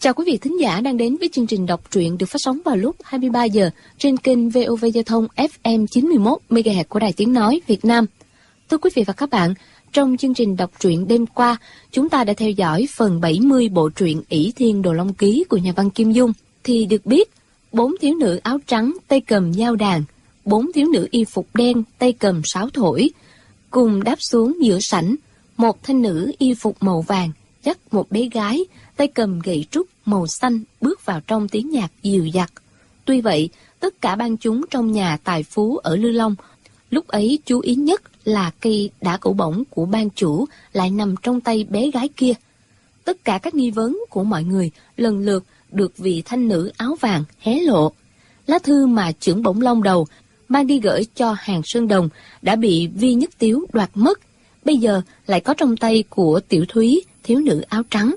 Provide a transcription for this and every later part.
Chào quý vị thính giả đang đến với chương trình đọc truyện được phát sóng vào lúc 23 giờ trên kênh VOV Giao thông FM 91 MHz của Đài Tiếng nói Việt Nam. Thưa quý vị và các bạn, trong chương trình đọc truyện đêm qua, chúng ta đã theo dõi phần 70 bộ truyện Ỷ Thiên Đồ Long Ký của nhà văn Kim Dung. Thì được biết, 4 thiếu nữ áo trắng tay cầm dao đàn, 4 thiếu nữ y phục đen tay cầm sáo thổi, cùng đáp xuống giữa sảnh. Một thanh nữ y phục màu vàng dắt một bé gái tay cầm gậy trúc màu xanh bước vào trong tiếng nhạc dịu dặt. Tuy vậy, tất cả ban chúng trong nhà tài phú ở Lư Long lúc ấy chú ý nhất là cây đả cẩu bổng của ban chủ lại nằm trong tay bé gái kia. Tất cả các nghi vấn của mọi người lần lượt được vị thanh nữ áo vàng hé lộ. Lá thư mà trưởng Bổng Long Đầu mang đi gửi cho Hàn Sơn Đồng đã bị Vi Nhất Tiếu đoạt mất, bây giờ lại có trong tay của Tiểu Thúy, thiếu nữ áo trắng.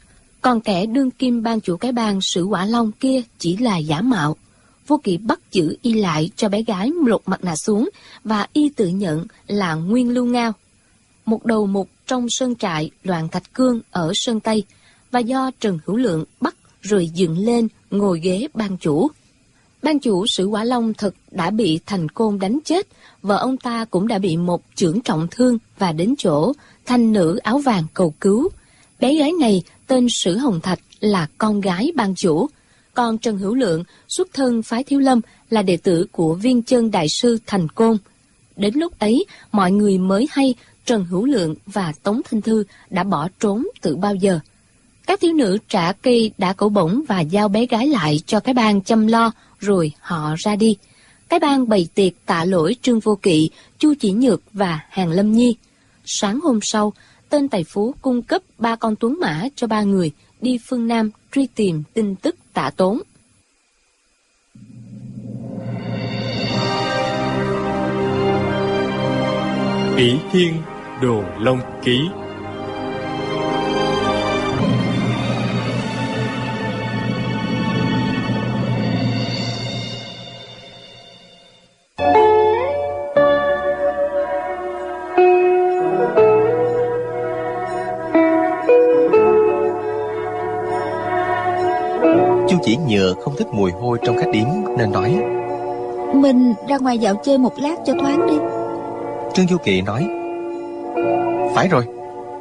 Còn kẻ đương kim ban chủ cái bang Sử Quả Long kia chỉ là giả mạo. Vô Kỵ bắt giữ y lại cho bé gái lột mặt nạ xuống và y tự nhận là Nguyên Lưu Ngao, một đầu mục trong sơn trại Loạn Thạch Cương ở Sơn Tây, và do Trần Hữu Lượng bắt rồi dựng lên ngồi ghế ban chủ. Ban chủ Sử Quả Long thật đã bị Thành Côn đánh chết, vợ ông ta cũng đã bị một chưởng trọng thương và đến chỗ thanh nữ áo vàng cầu cứu. Bé gái này tên Sử Hồng Thạch là con gái ban chủ, còn Trần Hữu Lượng xuất thân phái Thiếu Lâm là đệ tử của Viên Chân đại sư Thành Côn. Đến lúc ấy, mọi người mới hay Trần Hữu Lượng và Tống Thanh Thư đã bỏ trốn từ bao giờ. Các thiếu nữ trả cây đả cẩu bổng và giao bé gái lại cho cái bang chăm lo, rồi họ ra đi. Cái bang bày tiệc tạ lỗi Trương Vô Kỵ, Chu Chỉ Nhược và Hàn Lâm Nhi. Sáng hôm sau, tên tài phú cung cấp 3 con tuấn mã cho 3 người đi phương Nam truy tìm tin tức Tạ Tốn. Ỷ Thiên Đồ Long Ký. Chỉ Nhược không thích mùi hôi trong khách điếm nên nói: mình ra ngoài dạo chơi một lát cho thoáng đi. Trương Du Kỵ nói: phải rồi.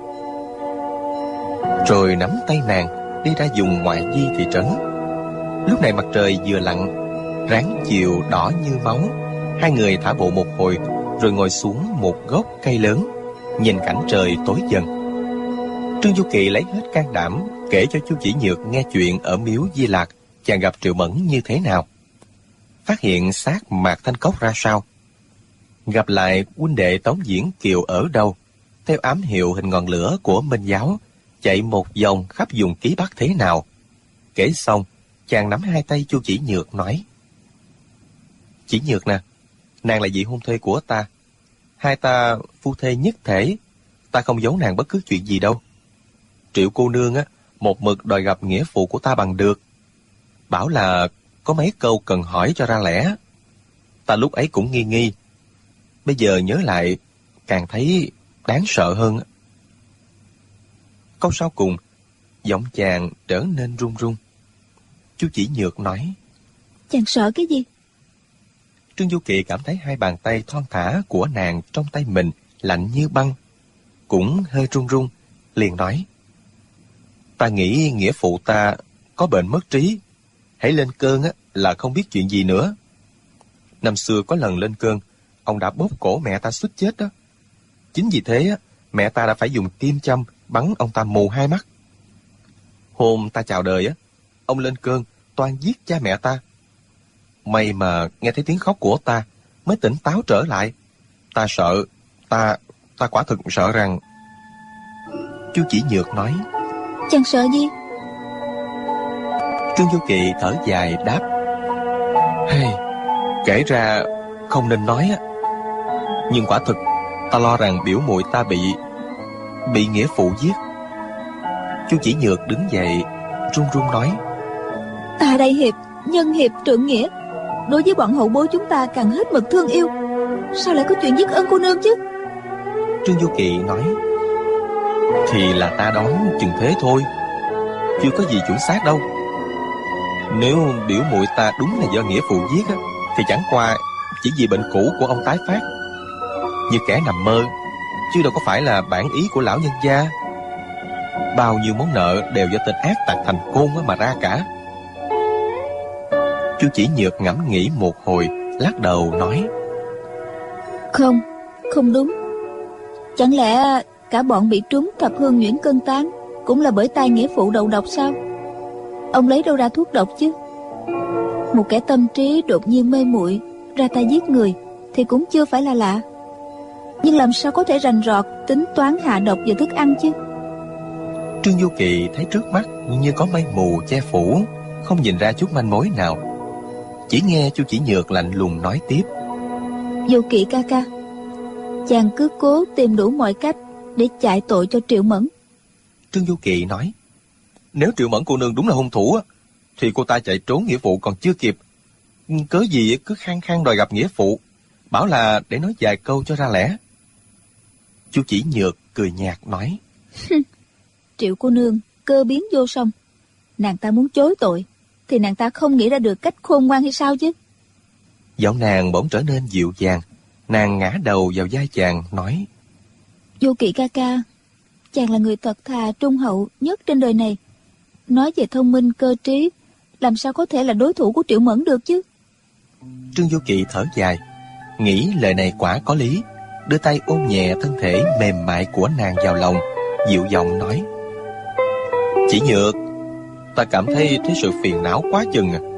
Rồi nắm tay nàng đi ra vùng ngoại vi thị trấn. Lúc này mặt trời vừa lặn, ráng chiều đỏ như máu. Hai người thả bộ một hồi rồi ngồi xuống một gốc cây lớn, nhìn cảnh trời tối dần. Trương Du Kỵ lấy hết can đảm kể cho Chu Chỉ Nhược nghe chuyện ở miếu Di Lạc chàng gặp Triệu Mẫn như thế nào, phát hiện xác Mạc Thanh Cốc ra sao, gặp lại huynh đệ Tống Diễn Kiều ở đâu, theo ám hiệu hình ngọn lửa của Minh Giáo chạy một vòng khắp vùng Ký Bắc thế nào. Kể xong, chàng nắm hai tay Chu Chỉ Nhược nói: Chỉ Nhược nè, nàng là vị hôn thê của ta, hai ta phu thê nhất thể, ta không giấu nàng bất cứ chuyện gì đâu. Triệu cô nương á, một mực đòi gặp nghĩa phụ của ta bằng được, bảo là có mấy câu cần hỏi cho ra lẽ. Ta lúc ấy cũng nghi nghi, bây giờ nhớ lại càng thấy đáng sợ hơn. Câu sau cùng, giọng chàng trở nên run run. Chu Chỉ Nhược nói: chàng sợ cái gì? Trương Du Kỵ cảm thấy hai bàn tay thon thả của nàng trong tay mình lạnh như băng, cũng hơi run run, liền nói: ta nghĩ nghĩa phụ ta có bệnh mất trí, hãy lên cơn á là không biết chuyện gì nữa. Năm xưa có lần lên cơn, ông đã bóp cổ mẹ ta suýt chết đó. Chính vì thế á, mẹ ta đã phải dùng kim châm bắn ông ta mù hai mắt. Hôm ta chào đời á, ông lên cơn toan giết cha mẹ ta. May mà nghe thấy tiếng khóc của ta mới tỉnh táo trở lại. Ta sợ, ta quả thực sợ rằng... Chu Chỉ Nhược nói: chàng sợ gì? Trương Du Kỵ thở dài đáp: hey, kể ra không nên nói á, nhưng quả thực ta lo rằng biểu muội ta bị nghĩa phụ giết. Chu Chỉ Nhược đứng dậy run run nói: ta đây hiệp nhân hiệp trượng nghĩa, đối với bọn hậu bối chúng ta càng hết mực thương yêu, sao lại có chuyện giết ân cô nương chứ? Trương Du Kỵ nói: thì là ta đoán chừng thế thôi. chưa có gì chuẩn xác đâu. Nếu biểu muội ta đúng là do nghĩa phụ giết á, thì chẳng qua chỉ vì bệnh cũ của ông tái phát, như kẻ nằm mơ, chứ đâu có phải là bản ý của lão nhân gia. Bao nhiêu món nợ đều do tên ác tặc Thành Côn mà ra cả. Chu Chỉ Nhược ngẫm nghĩ một hồi, lắc đầu nói: Không đúng. Chẳng lẽ cả bọn bị trúng thập hương nhuyễn cân tán cũng là bởi tay nghĩa phụ đầu độc sao? Ông lấy đâu ra thuốc độc chứ? Một kẻ tâm trí đột nhiên mê muội ra tay giết người thì cũng chưa phải là lạ, nhưng làm sao có thể rành rọt tính toán hạ độc vào thức ăn chứ? Trương Du Kỳ thấy trước mắt như có mây mù che phủ, không nhìn ra chút manh mối nào. Chỉ nghe Chu Chỉ Nhược lạnh lùng nói tiếp: Du Kỳ ca ca, chàng cứ cố tìm đủ mọi cách để chạy tội cho Triệu Mẫn. Trương Du Kỳ nói: Nếu Triệu Mẫn cô nương đúng là hung thủ á, thì cô ta chạy trốn nghĩa phụ còn chưa kịp, cớ gì cứ khăng khăng đòi gặp nghĩa phụ, bảo là để nói vài câu cho ra lẽ. Chu Chỉ Nhược cười nhạt nói: Triệu cô nương cơ biến vô song, nàng ta muốn chối tội thì nàng ta không nghĩ ra được cách khôn ngoan hay sao chứ? Giọng nàng bỗng trở nên dịu dàng, nàng ngã đầu vào vai chàng nói: Du Kỳ ca ca, chàng là người thật thà trung hậu nhất trên đời này. Nói về thông minh cơ trí, làm sao có thể là đối thủ của Triệu Mẫn được chứ? Trương Du Kỳ thở dài, nghĩ lời này quả có lý, đưa tay ôm nhẹ thân thể mềm mại của nàng vào lòng, dịu giọng nói: Chỉ Nhược, ta cảm thấy sự phiền não quá chừng à.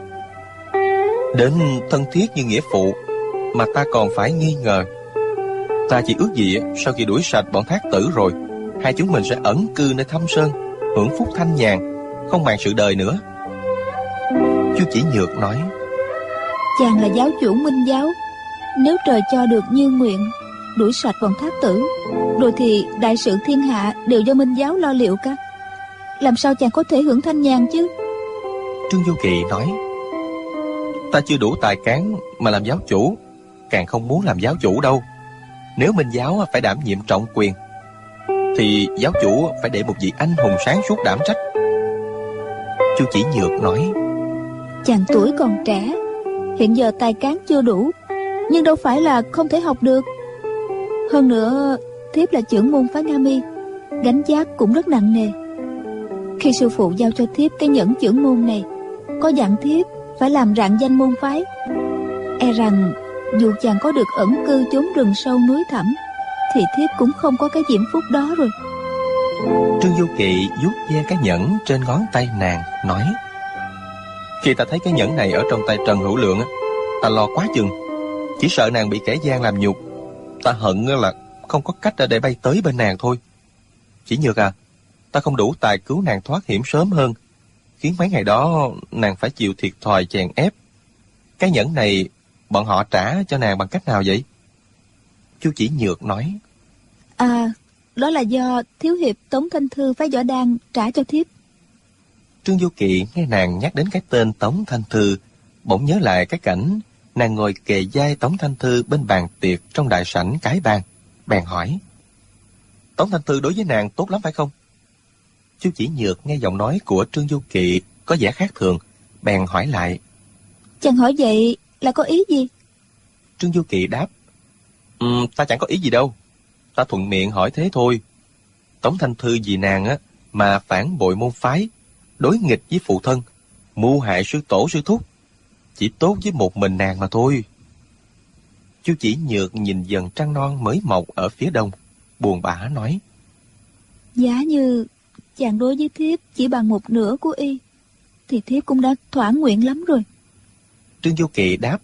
Đến thân thiết như nghĩa phụ mà ta còn phải nghi ngờ. Ta chỉ ước gì sau khi đuổi sạch bọn Thác Tử rồi, hai chúng mình sẽ ẩn cư nơi thâm sơn, hưởng phúc thanh nhàn, không màng sự đời nữa. Chu Chỉ Nhược nói: Chàng là giáo chủ Minh giáo, nếu trời cho được như nguyện, đuổi sạch bọn Thác Tử, rồi thì đại sự thiên hạ đều do Minh giáo lo liệu cả. Làm sao chàng có thể hưởng thanh nhàn chứ? Trương Du Kỳ nói: Ta chưa đủ tài cán mà làm giáo chủ, càng không muốn làm giáo chủ đâu. Nếu Minh giáo phải đảm nhiệm trọng quyền, thì giáo chủ phải để một vị anh hùng sáng suốt đảm trách. Chu Chỉ Nhược nói: Chàng tuổi còn trẻ, hiện giờ tài cán chưa đủ, nhưng đâu phải là không thể học được. Hơn nữa, thiếp là trưởng môn phái Nga Mi, gánh vác cũng rất nặng nề. Khi sư phụ giao cho thiếp cái nhẫn trưởng môn này, có dặn thiếp phải làm rạng danh môn phái. E rằng dù chàng có được ẩn cư chốn rừng sâu núi thẳm, thì thiếp cũng không có cái diễm phúc đó rồi. Trương Du Kỳ vuốt ve cái nhẫn trên ngón tay nàng, nói: Khi ta thấy cái nhẫn này ở trong tay Trần Hữu Lượng, ta lo quá chừng, chỉ sợ nàng bị kẻ gian làm nhục. Ta hận là không có cách để bay tới bên nàng thôi. Chỉ Nhược à, ta không đủ tài cứu nàng thoát hiểm sớm hơn, khiến mấy ngày đó nàng phải chịu thiệt thòi chèn ép. Cái nhẫn này bọn họ trả cho nàng bằng cách nào vậy? Chu Chỉ Nhược nói: Đó là do thiếu hiệp Tống Thanh Thư phái Võ Đan trả cho thiếp. Trương Du Kỳ nghe nàng nhắc đến cái tên Tống Thanh Thư, bỗng nhớ lại cái cảnh nàng ngồi kề vai Tống Thanh Thư bên bàn tiệc trong đại sảnh cái bàn, bèn hỏi: Tống Thanh Thư đối với nàng tốt lắm phải không? Chu Chỉ Nhược nghe giọng nói của Trương Du Kỳ có vẻ khác thường, bèn hỏi lại: Chàng hỏi vậy là có ý gì? Trương Du Kỳ đáp: Ta chẳng có ý gì đâu, ta thuận miệng hỏi thế thôi. Tống Thanh Thư vì nàng mà phản bội môn phái, đối nghịch với phụ thân, mưu hại sư tổ sư thúc, chỉ tốt với một mình nàng mà thôi. Chu Chỉ Nhược nhìn dần trăng non mới mọc ở phía đông, buồn bã nói: Giá như chàng đối với thiếp chỉ bằng một nửa của y, thì thiếp cũng đã thỏa nguyện lắm rồi. Trương Du Kỳ đáp: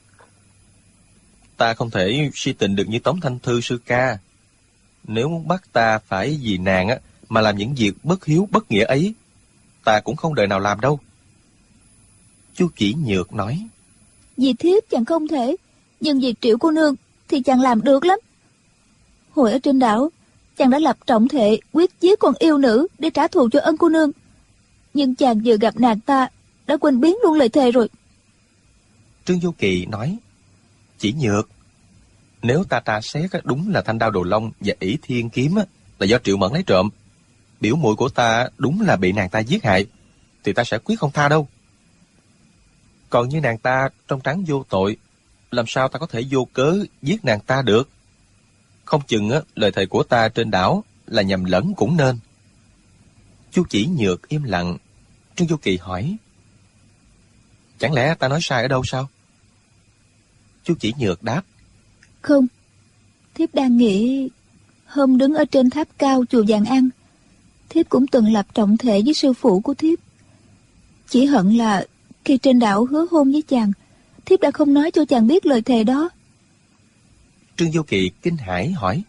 Ta không thể si tình được như Tống Thanh Thư sư ca. Nếu muốn bắt ta phải vì nàng mà làm những việc bất hiếu bất nghĩa ấy, ta cũng không đời nào làm đâu. Chu Chỉ Nhược nói: Vì thiếp chàng không thể, nhưng vì Triệu cô nương thì chàng làm được lắm. Hồi ở trên đảo, chàng đã lập trọng thệ quyết giết con yêu nữ để trả thù cho ân cô nương, nhưng chàng vừa gặp nàng ta đã quên biến luôn lời thề rồi. Trương Du Kỳ nói: Chỉ Nhược, nếu ta tra xét đúng là thanh đao đồ long và ỷ thiên kiếm là do Triệu Mẫn lấy trộm, biểu muội của ta đúng là bị nàng ta giết hại, thì ta sẽ quyết không tha đâu. Còn như nàng ta trong trắng vô tội, làm sao ta có thể vô cớ giết nàng ta được? Không chừng lời thề của ta trên đảo là nhầm lẫn cũng nên. Chu Chỉ Nhược im lặng. Trương Du Kỳ hỏi: chẳng lẽ ta nói sai ở đâu sao? Chu Chỉ Nhược đáp: Không, thiếp đang nghĩ hôm đứng ở trên tháp cao chùa Vàng Ăn, thiếp cũng từng lập trọng thể với sư phụ của thiếp. Chỉ hận là khi trên đảo hứa hôn với chàng, thiếp đã không nói cho chàng biết lời thề đó. Trương Du Kỳ kinh hãi hỏi: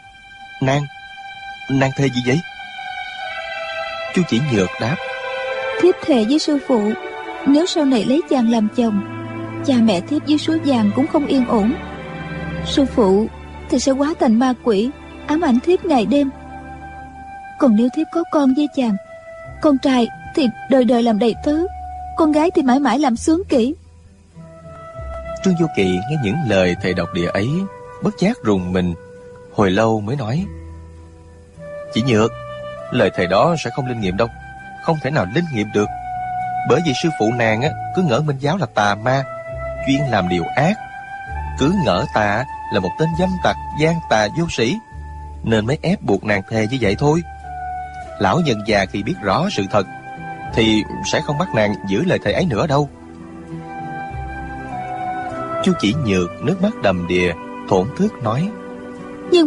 Nàng thề gì vậy? Chu Chỉ Nhược đáp: Thiếp thề với sư phụ, nếu sau này lấy chàng làm chồng, cha mẹ thiếp dưới suối vàng cũng không yên ổn. Sư phụ thì sẽ hóa thành ma quỷ, ám ảnh thiếp ngày đêm. Còn nếu thiếp có con với chàng, con trai thì đời đời làm đầy tớ, con gái thì mãi mãi làm xướng kỹ. Trương Du Kỳ nghe những lời thề độc địa ấy, bất giác rùng mình, hồi lâu mới nói: Chỉ Nhược, lời thề đó sẽ không linh nghiệm đâu, không thể nào linh nghiệm được. Bởi vì sư phụ nàng cứ ngỡ Minh giáo là tà ma, chuyên làm điều ác, cứ ngỡ ta là một tên dâm tặc gian tà vô sĩ, nên mới ép buộc nàng thề như vậy thôi. Lão nhân già khi biết rõ sự thật thì sẽ không bắt nàng giữ lời thề ấy nữa đâu. Chu Chỉ Nhược nước mắt đầm đìa, thổn thức nói: Nhưng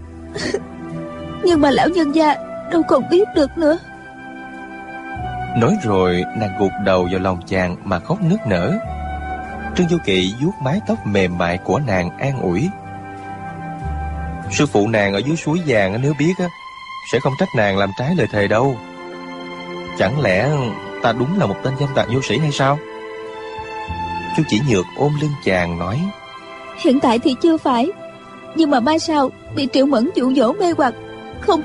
mà lão nhân gia đâu còn biết được nữa. Nói rồi nàng gục đầu vào lòng chàng mà khóc nức nở. Trương Du Kỳ vuốt mái tóc mềm mại của nàng an ủi: Sư phụ nàng ở dưới suối vàng nếu biết sẽ không trách nàng làm trái lời thề đâu. Chẳng lẽ ta đúng là một tên dâm tặc vô sĩ hay sao? Chu Chỉ Nhược ôm lưng chàng nói: Hiện tại thì chưa phải, nhưng mà mai sau bị Triệu Mẫn dụ dỗ mê hoặc, không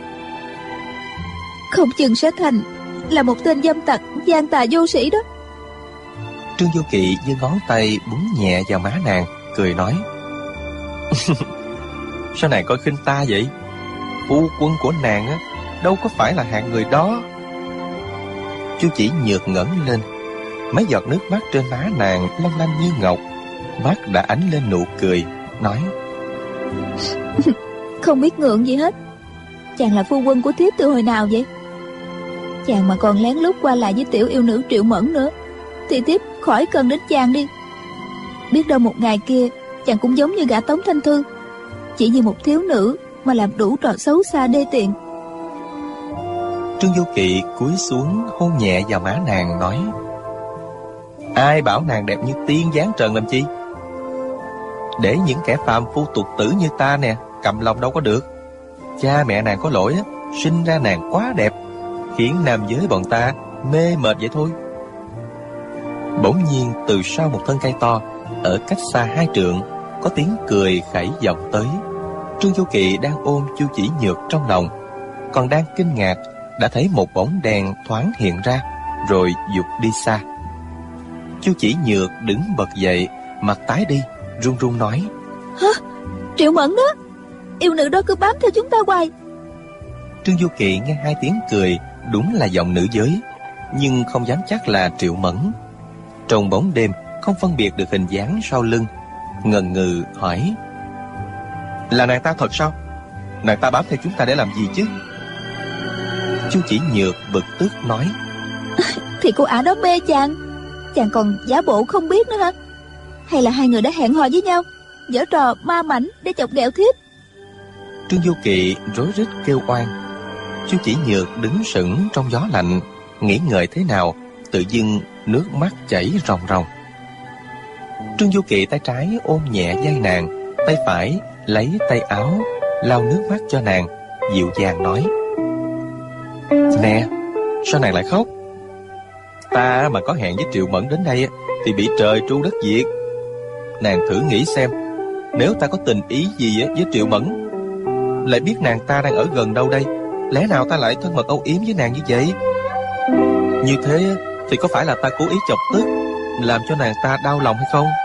chừng sẽ thành là một tên dâm tặc gian tà vô sĩ đó. Trương Du Kỳ giơ ngón tay búng nhẹ vào má nàng, cười nói: Sao nàng coi khinh ta vậy? Phu quân của nàng đâu có phải là hạng người đó. Chu Chỉ Nhược ngẩng lên, mấy giọt nước mắt trên má nàng long lanh như ngọc, mắt đã ánh lên nụ cười, nói: Không biết ngượng gì hết. Chàng là phu quân của thiếp từ hồi nào vậy? Chàng mà còn lén lút qua lại với tiểu yêu nữ Triệu Mẫn nữa thì thiếp khỏi cần đến chàng đi. Biết đâu một ngày kia chàng cũng giống như gã Tống Thanh Thư, chỉ vì một thiếu nữ mà làm đủ trò xấu xa đê tiện. Trương Du Kỳ cúi xuống hôn nhẹ vào má nàng, nói: Ai bảo nàng đẹp như tiên dáng trần làm chi? Để những kẻ phàm phu tục tử như ta nè cầm lòng đâu có được. Cha mẹ nàng có lỗi sinh ra nàng quá đẹp, khiến nam giới bọn ta mê mệt vậy thôi. Bỗng nhiên từ sau một thân cây to ở cách xa 2 trượng có tiếng cười khẩy vọng tới. Trương Du Kỳ đang ôm Chu Chỉ Nhược trong lòng, còn đang kinh ngạc đã thấy một bóng đèn thoáng hiện ra rồi vụt đi xa. Chu Chỉ Nhược đứng bật dậy, mặt tái đi, run run nói: Hả? Triệu Mẫn đó, yêu nữ đó cứ bám theo chúng ta hoài. Trương Du Kỳ nghe 2 tiếng cười, đúng là giọng nữ giới, nhưng không dám chắc là Triệu Mẫn. Trong bóng đêm không phân biệt được hình dáng sau lưng, ngần ngừ hỏi: Là nàng ta thật sao? Nàng ta bám theo chúng ta để làm gì chứ? Chu Chỉ Nhược bực tức nói: Thì cô ả đó mê chàng, chàng còn giả bộ không biết nữa hả? Hay là hai người đã hẹn hò với nhau, giở trò ma mảnh để chọc ghẹo thiếp? Trương Du Kỳ rối rít kêu oan. Chu Chỉ Nhược đứng sững trong gió lạnh, nghĩ ngợi thế nào, tự dưng nước mắt chảy ròng ròng. Trương Du Kỳ tay trái ôm nhẹ vai nàng, tay phải lấy tay áo lau nước mắt cho nàng, dịu dàng nói: Nè, sao nàng lại khóc? Ta mà có hẹn với Triệu Mẫn đến đây thì bị trời tru đất diệt. Nàng thử nghĩ xem, nếu ta có tình ý gì với Triệu Mẫn, lại biết nàng ta đang ở gần đâu đây, lẽ nào ta lại thân mật âu yếm với nàng như vậy? Như thế thì có phải là ta cố ý chọc tức, làm cho nàng ta đau lòng hay không?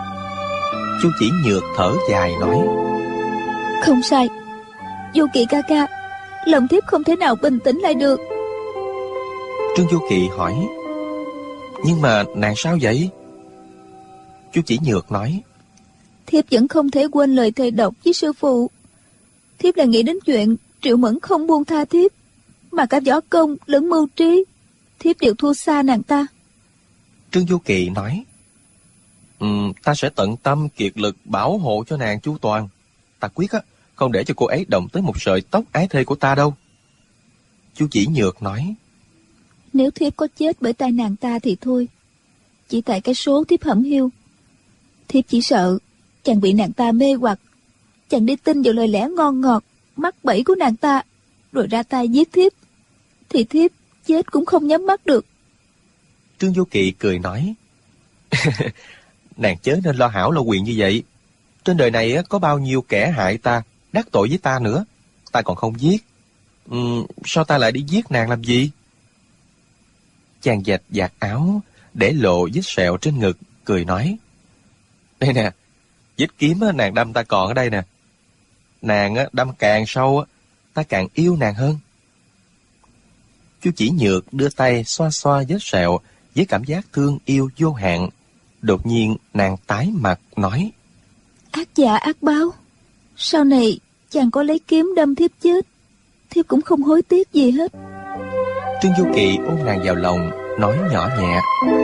Chu Chỉ Nhược thở dài nói: Không sai, Du Kỳ ca ca, lòng thiếp không thể nào bình tĩnh lại được. Trương Vô Kỵ hỏi: nhưng mà nàng sao vậy? Chu Chỉ Nhược nói: Thiếp vẫn không thể quên lời thề độc với sư phụ. Thiếp là nghĩ đến chuyện Triệu Mẫn không buông tha thiếp, mà cả võ công lẫn mưu trí, thiếp đều thua xa nàng ta. Trương Vô Kỵ nói: ta sẽ tận tâm kiệt lực bảo hộ cho nàng chu toàn. Ta quyết không để cho cô ấy động tới một sợi tóc ái thê của ta đâu. Chu Chỉ Nhược nói: Nếu thiếp có chết bởi tay nàng ta thì thôi, chỉ tại cái số thiếp hẩm hiu. Thiếp chỉ sợ chàng bị nàng ta mê hoặc, chàng đi tin vào lời lẽ ngon ngọt mắc bẫy của nàng ta, rồi ra tay giết thiếp, thì thiếp chết cũng không nhắm mắt được. Trương Vô Kỵ cười nói: nàng chớ nên lo hão lo quyền như vậy. Trên đời này có bao nhiêu kẻ hại ta, đắc tội với ta nữa, ta còn không giết. Sao ta lại đi giết nàng làm gì? Chàng dạch vạt áo để lộ vết sẹo trên ngực, cười nói: đây nè, vết kiếm nàng đâm ta còn ở đây nè. Nàng đâm càng sâu, ta càng yêu nàng hơn. Chu Chỉ Nhược đưa tay xoa xoa vết sẹo với cảm giác thương yêu vô hạn. Đột nhiên nàng tái mặt nói: Ác dạ ác báo, sau này chàng có lấy kiếm đâm thiếp chết, thiếp cũng không hối tiếc gì hết. Trương Vô Kỵ ôm nàng vào lòng, nói nhỏ nhẹ: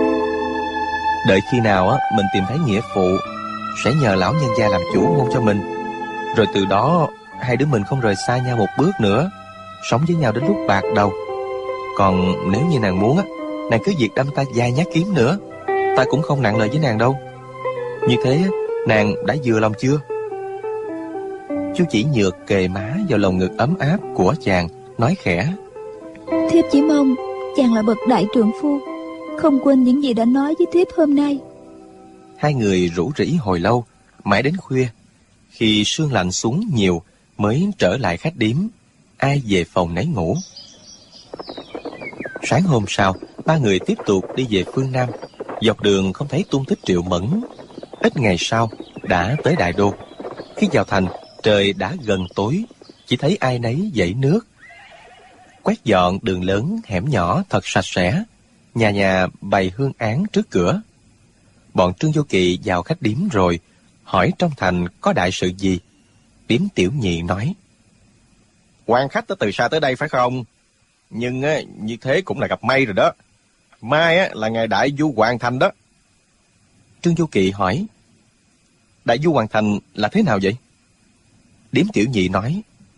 đợi khi nào mình tìm thấy nghĩa phụ, sẽ nhờ lão nhân gia làm chủ hôn cho mình. Rồi từ đó hai đứa mình không rời xa nhau một bước nữa, sống với nhau đến lúc bạc đầu. Còn nếu như nàng muốn nàng cứ việc đâm ta vài nhát kiếm nữa, ta cũng không nặng lời với nàng đâu. Như thế nàng đã vừa lòng chưa? Chu Chỉ Nhược kề má vào lồng ngực ấm áp của chàng, nói khẽ: Thiếp chỉ mong chàng là bậc đại trượng phu, không quên những gì đã nói với thiếp hôm nay. Hai người rủ rỉ hồi lâu, mãi đến khuya. Khi sương lạnh xuống nhiều mới trở lại khách điếm, ai về phòng nấy ngủ. Sáng hôm sau, ba người tiếp tục đi về phương Nam. Dọc đường không thấy tung tích Triệu Mẫn. Ít ngày sau đã tới Đại Đô. Khi vào thành, trời đã gần tối, chỉ thấy ai nấy dãy nước. Quét dọn đường lớn hẻm nhỏ thật sạch sẽ, nhà nhà bày hương án trước cửa. Bọn Trương Vô Kỵ vào khách điếm rồi, hỏi trong thành có đại sự gì. Điếm tiểu nhị nói: quan khách từ xa tới đây phải không? Nhưng như thế cũng là gặp may rồi đó. Mai là ngày đại du hoàn thành đó. Trương Vô Kỵ hỏi: đại du hoàn thành là thế nào vậy? Điếm tiểu nhị nói: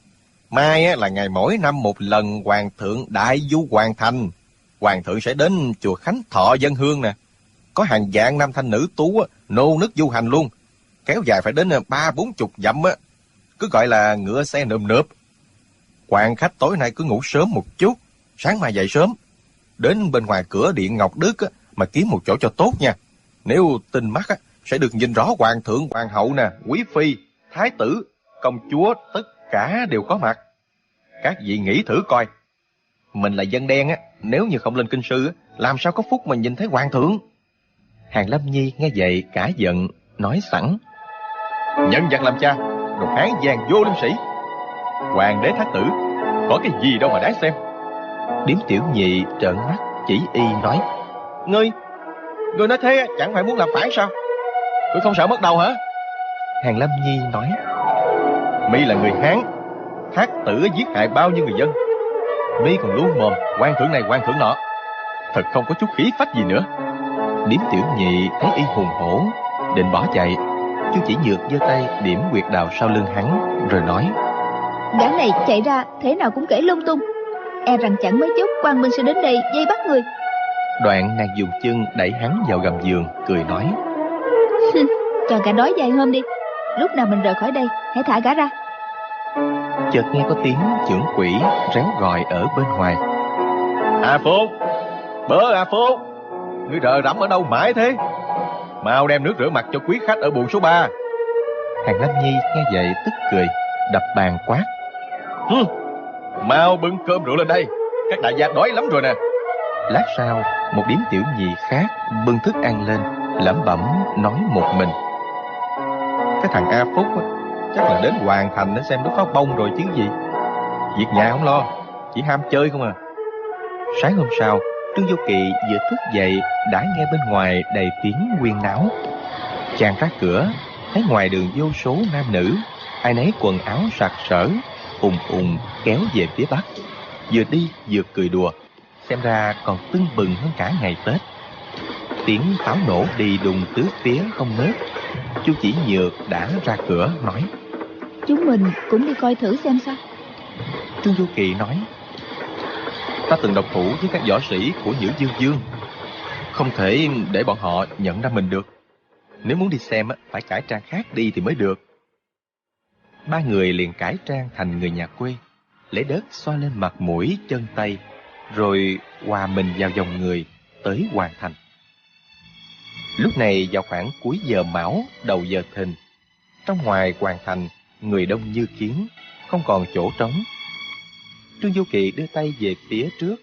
mai là ngày mỗi năm một lần hoàng thượng đại du hoàn thành. Hoàng thượng sẽ đến chùa Khánh Thọ dân hương nè. Có hàng vạn nam thanh nữ tú nô nức du hành luôn, kéo dài phải đến 30-40 dặm cứ gọi là ngựa xe nườm nượp. Quan khách tối nay cứ ngủ sớm một chút, sáng mai dậy sớm, đến bên ngoài cửa điện Ngọc Đức mà kiếm một chỗ cho tốt nha. Nếu tinh mắt sẽ được nhìn rõ hoàng thượng, hoàng hậu nè, quý phi, thái tử, công chúa, tất cả đều có mặt. Các vị nghĩ thử coi, mình là dân đen nếu như không lên kinh sư làm sao có phúc mà nhìn thấy hoàng thượng. Hàn Lâm Nhi nghe vậy cả giận, nói sẵn: nhân vật làm cha, đồ Hán giang vô liêm sĩ. Hoàng đế thái tử có cái gì đâu mà đáng xem. Điếm tiểu nhị trợn mắt chỉ y nói: Ngươi nói thế chẳng phải muốn làm phản sao? Ngươi không sợ mất đầu hả? Hàn Lâm Nhi nói: mi là người Hán, thác tử giết hại bao nhiêu người dân, mi còn luôn mồm quan thượng này quan thượng nọ, thật không có chút khí phách gì nữa. Điếm tiểu nhị thấy y hùng hổ, định bỏ chạy. Chu Chỉ Nhược giơ tay điểm huyệt đạo sau lưng hắn, rồi nói: Gã này chạy ra thế nào cũng kể lung tung, e rằng chẳng mấy chốc quan binh sẽ đến đây vây bắt người. Đoạn nàng dùng chân đẩy hắn vào gầm giường, cười nói: Cho gã đói vài hôm đi, lúc nào mình rời khỏi đây hãy thả gã ra. Chợt nghe có tiếng chưởng quỷ réo gọi ở bên ngoài: A Phúc, bớ A Phúc, ngươi rờ rẫm ở đâu mãi thế? Mau đem nước rửa mặt cho quý khách ở buồng số 3. Hàn Lâm Nhi nghe vậy tức cười, đập bàn quát: Mau bưng cơm rượu lên đây, các đại gia đói lắm rồi nè. Lát sau, một điếm tiểu nhị khác bưng thức ăn lên, lẩm bẩm nói một mình: Cái thằng A Phúc chắc là đến hoàn thành để xem đốt pháo bông rồi chứ gì. Việc nhà không lo, chỉ ham chơi không à. Sáng hôm sau, Trương Vô Kỵ vừa thức dậy đã nghe bên ngoài đầy tiếng huyên náo. Chàng ra cửa, thấy ngoài đường vô số nam nữ, ai nấy quần áo sặc sỡ, ùng ùng kéo về phía bắc, vừa đi vừa cười đùa, xem ra còn tưng bừng hơn cả ngày Tết. Tiếng pháo nổ đi đùng tứ phía không ngớt. Chu Chỉ Nhược đã ra cửa nói: Chúng mình cũng đi coi thử xem sao. Trương Vô Kỵ nói: Ta từng độc thủ với các võ sĩ của Nhữ Dương Dương, không thể để bọn họ nhận ra mình được. Nếu muốn đi xem phải cải trang khác đi thì mới được. Ba người liền cải trang thành người nhà quê, lấy đất xoa lên mặt mũi chân tay, rồi hòa mình vào dòng người tới Hoàng Thành. Lúc này vào khoảng cuối giờ mão, đầu giờ thìn, trong ngoài Hoàng Thành người đông như kiến, không còn chỗ trống. Trương Vô Kỵ đưa tay về phía trước,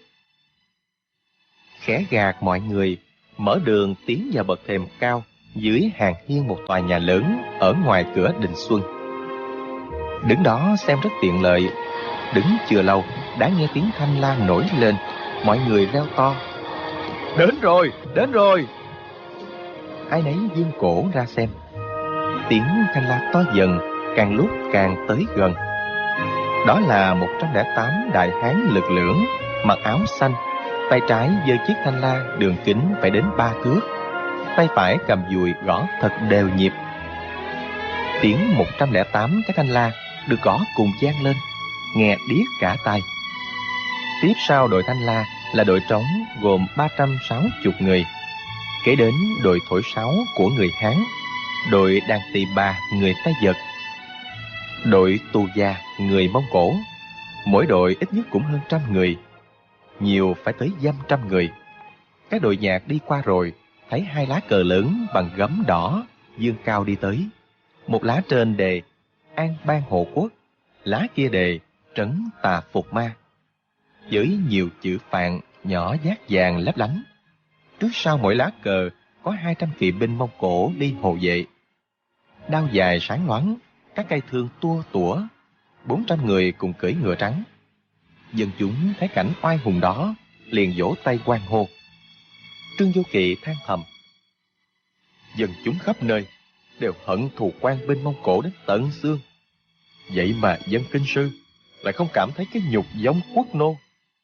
khẽ gạt mọi người, mở đường tiến vào bậc thềm cao dưới hàng hiên một tòa nhà lớn ở ngoài cửa Đình Xuân. Đứng đó xem rất tiện lợi. Đứng chưa lâu đã nghe tiếng thanh la nổi lên, mọi người reo to: Đến rồi, đến rồi! Ai nấy vươn cổ ra xem. Tiếng thanh la to dần, càng lúc càng tới gần. Đó là 108 đại hán lực lưỡng, mặc áo xanh, tay trái giơ chiếc thanh la đường kính phải đến 3 thước, tay phải cầm dùi gõ thật đều nhịp. Tiếng 108 cái thanh la được gõ cùng vang lên, nghe điếc cả tai. Tiếp sau đội thanh la là đội trống gồm 360 người, kế đến đội thổi sáo của người Hán, đội đàn tỳ bà người Tây Vật, đội tù gia người Mông Cổ. Mỗi đội ít nhất cũng hơn 100 người, nhiều phải tới dăm trăm người. Các đội nhạc đi qua rồi, thấy 2 lá cờ lớn bằng gấm đỏ dương cao đi tới. Một lá trên đề An Bang Hộ Quốc, lá kia đề Trấn Tà Phục Ma, với nhiều chữ phạn nhỏ dát vàng lấp lánh. Trước sau mỗi lá cờ có 200 kỵ binh Mông Cổ đi hộ vệ. Đao dài sáng loáng, các cây thương tua tủa, 400 người cùng cưỡi ngựa trắng. Dân chúng thấy cảnh oai hùng đó, liền vỗ tay hoan hô. Trương Vô Kỵ than thầm: Dân chúng khắp nơi đều hận thù quan binh Mông Cổ đến tận xương. Vậy mà dân kinh sư lại không cảm thấy cái nhục giống quốc nô.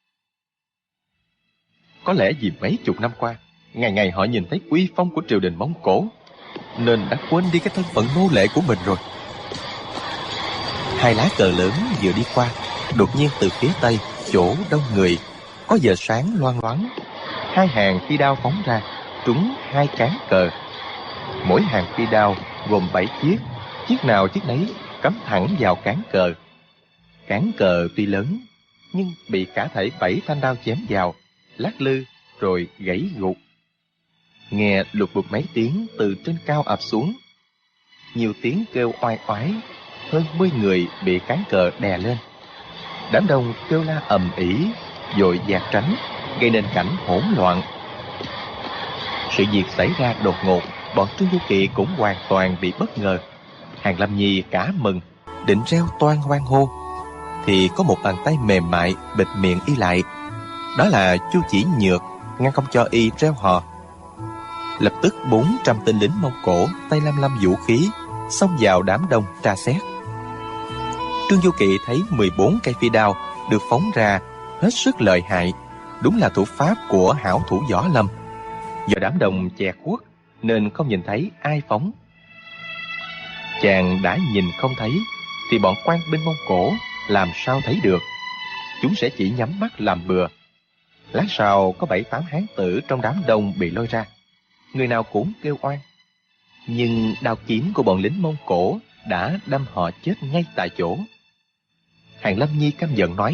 Có lẽ vì mấy chục năm qua, ngày ngày họ nhìn thấy uy phong của triều đình Mông Cổ, nên đã quên đi cái thân phận nô lệ của mình rồi. 2 lá cờ lớn vừa đi qua, đột nhiên từ phía tây, chỗ đông người, có giờ sáng loang loáng, 2 hàng phi đao phóng ra, trúng 2 cán cờ. Mỗi hàng phi đao gồm 7 chiếc, chiếc nào chiếc nấy cắm thẳng vào cán cờ. Cán cờ tuy lớn, nhưng bị cả thảy 7 thanh đao chém vào, lắc lư rồi gãy gục. Nghe lục bục mấy tiếng từ trên cao ập xuống, nhiều tiếng kêu oai oái, hơn 10 người bị cán cờ đè lên. Đám đông kêu la ầm ĩ, vội dạt tránh, gây nên cảnh hỗn loạn. Sự việc xảy ra đột ngột, bọn Trương Vô Kỵ cũng hoàn toàn bị bất ngờ. Hàn Lâm Nhi cả mừng, định reo toan hoan hô, thì có một bàn tay mềm mại bịt miệng y lại. Đó là Chu Chỉ Nhược, ngăn không cho y reo hò. Lập tức 400 tên lính Mông Cổ tay lăm lăm vũ khí xông vào đám đông tra xét. Trương Vô Kỵ thấy 14 cây phi đao được phóng ra hết sức lợi hại, đúng là thủ pháp của hảo thủ võ lâm. Do đám đông che khuất nên không nhìn thấy ai phóng. Chàng đã nhìn không thấy thì bọn quan binh Mông Cổ làm sao thấy được? Chúng sẽ chỉ nhắm mắt làm bừa. Lát sau có 7-8 hán tử trong đám đông bị lôi ra, người nào cũng kêu oan. Nhưng đao kiếm của bọn lính Mông Cổ đã đâm họ chết ngay tại chỗ. Hàn Lâm Nhi căm giận nói: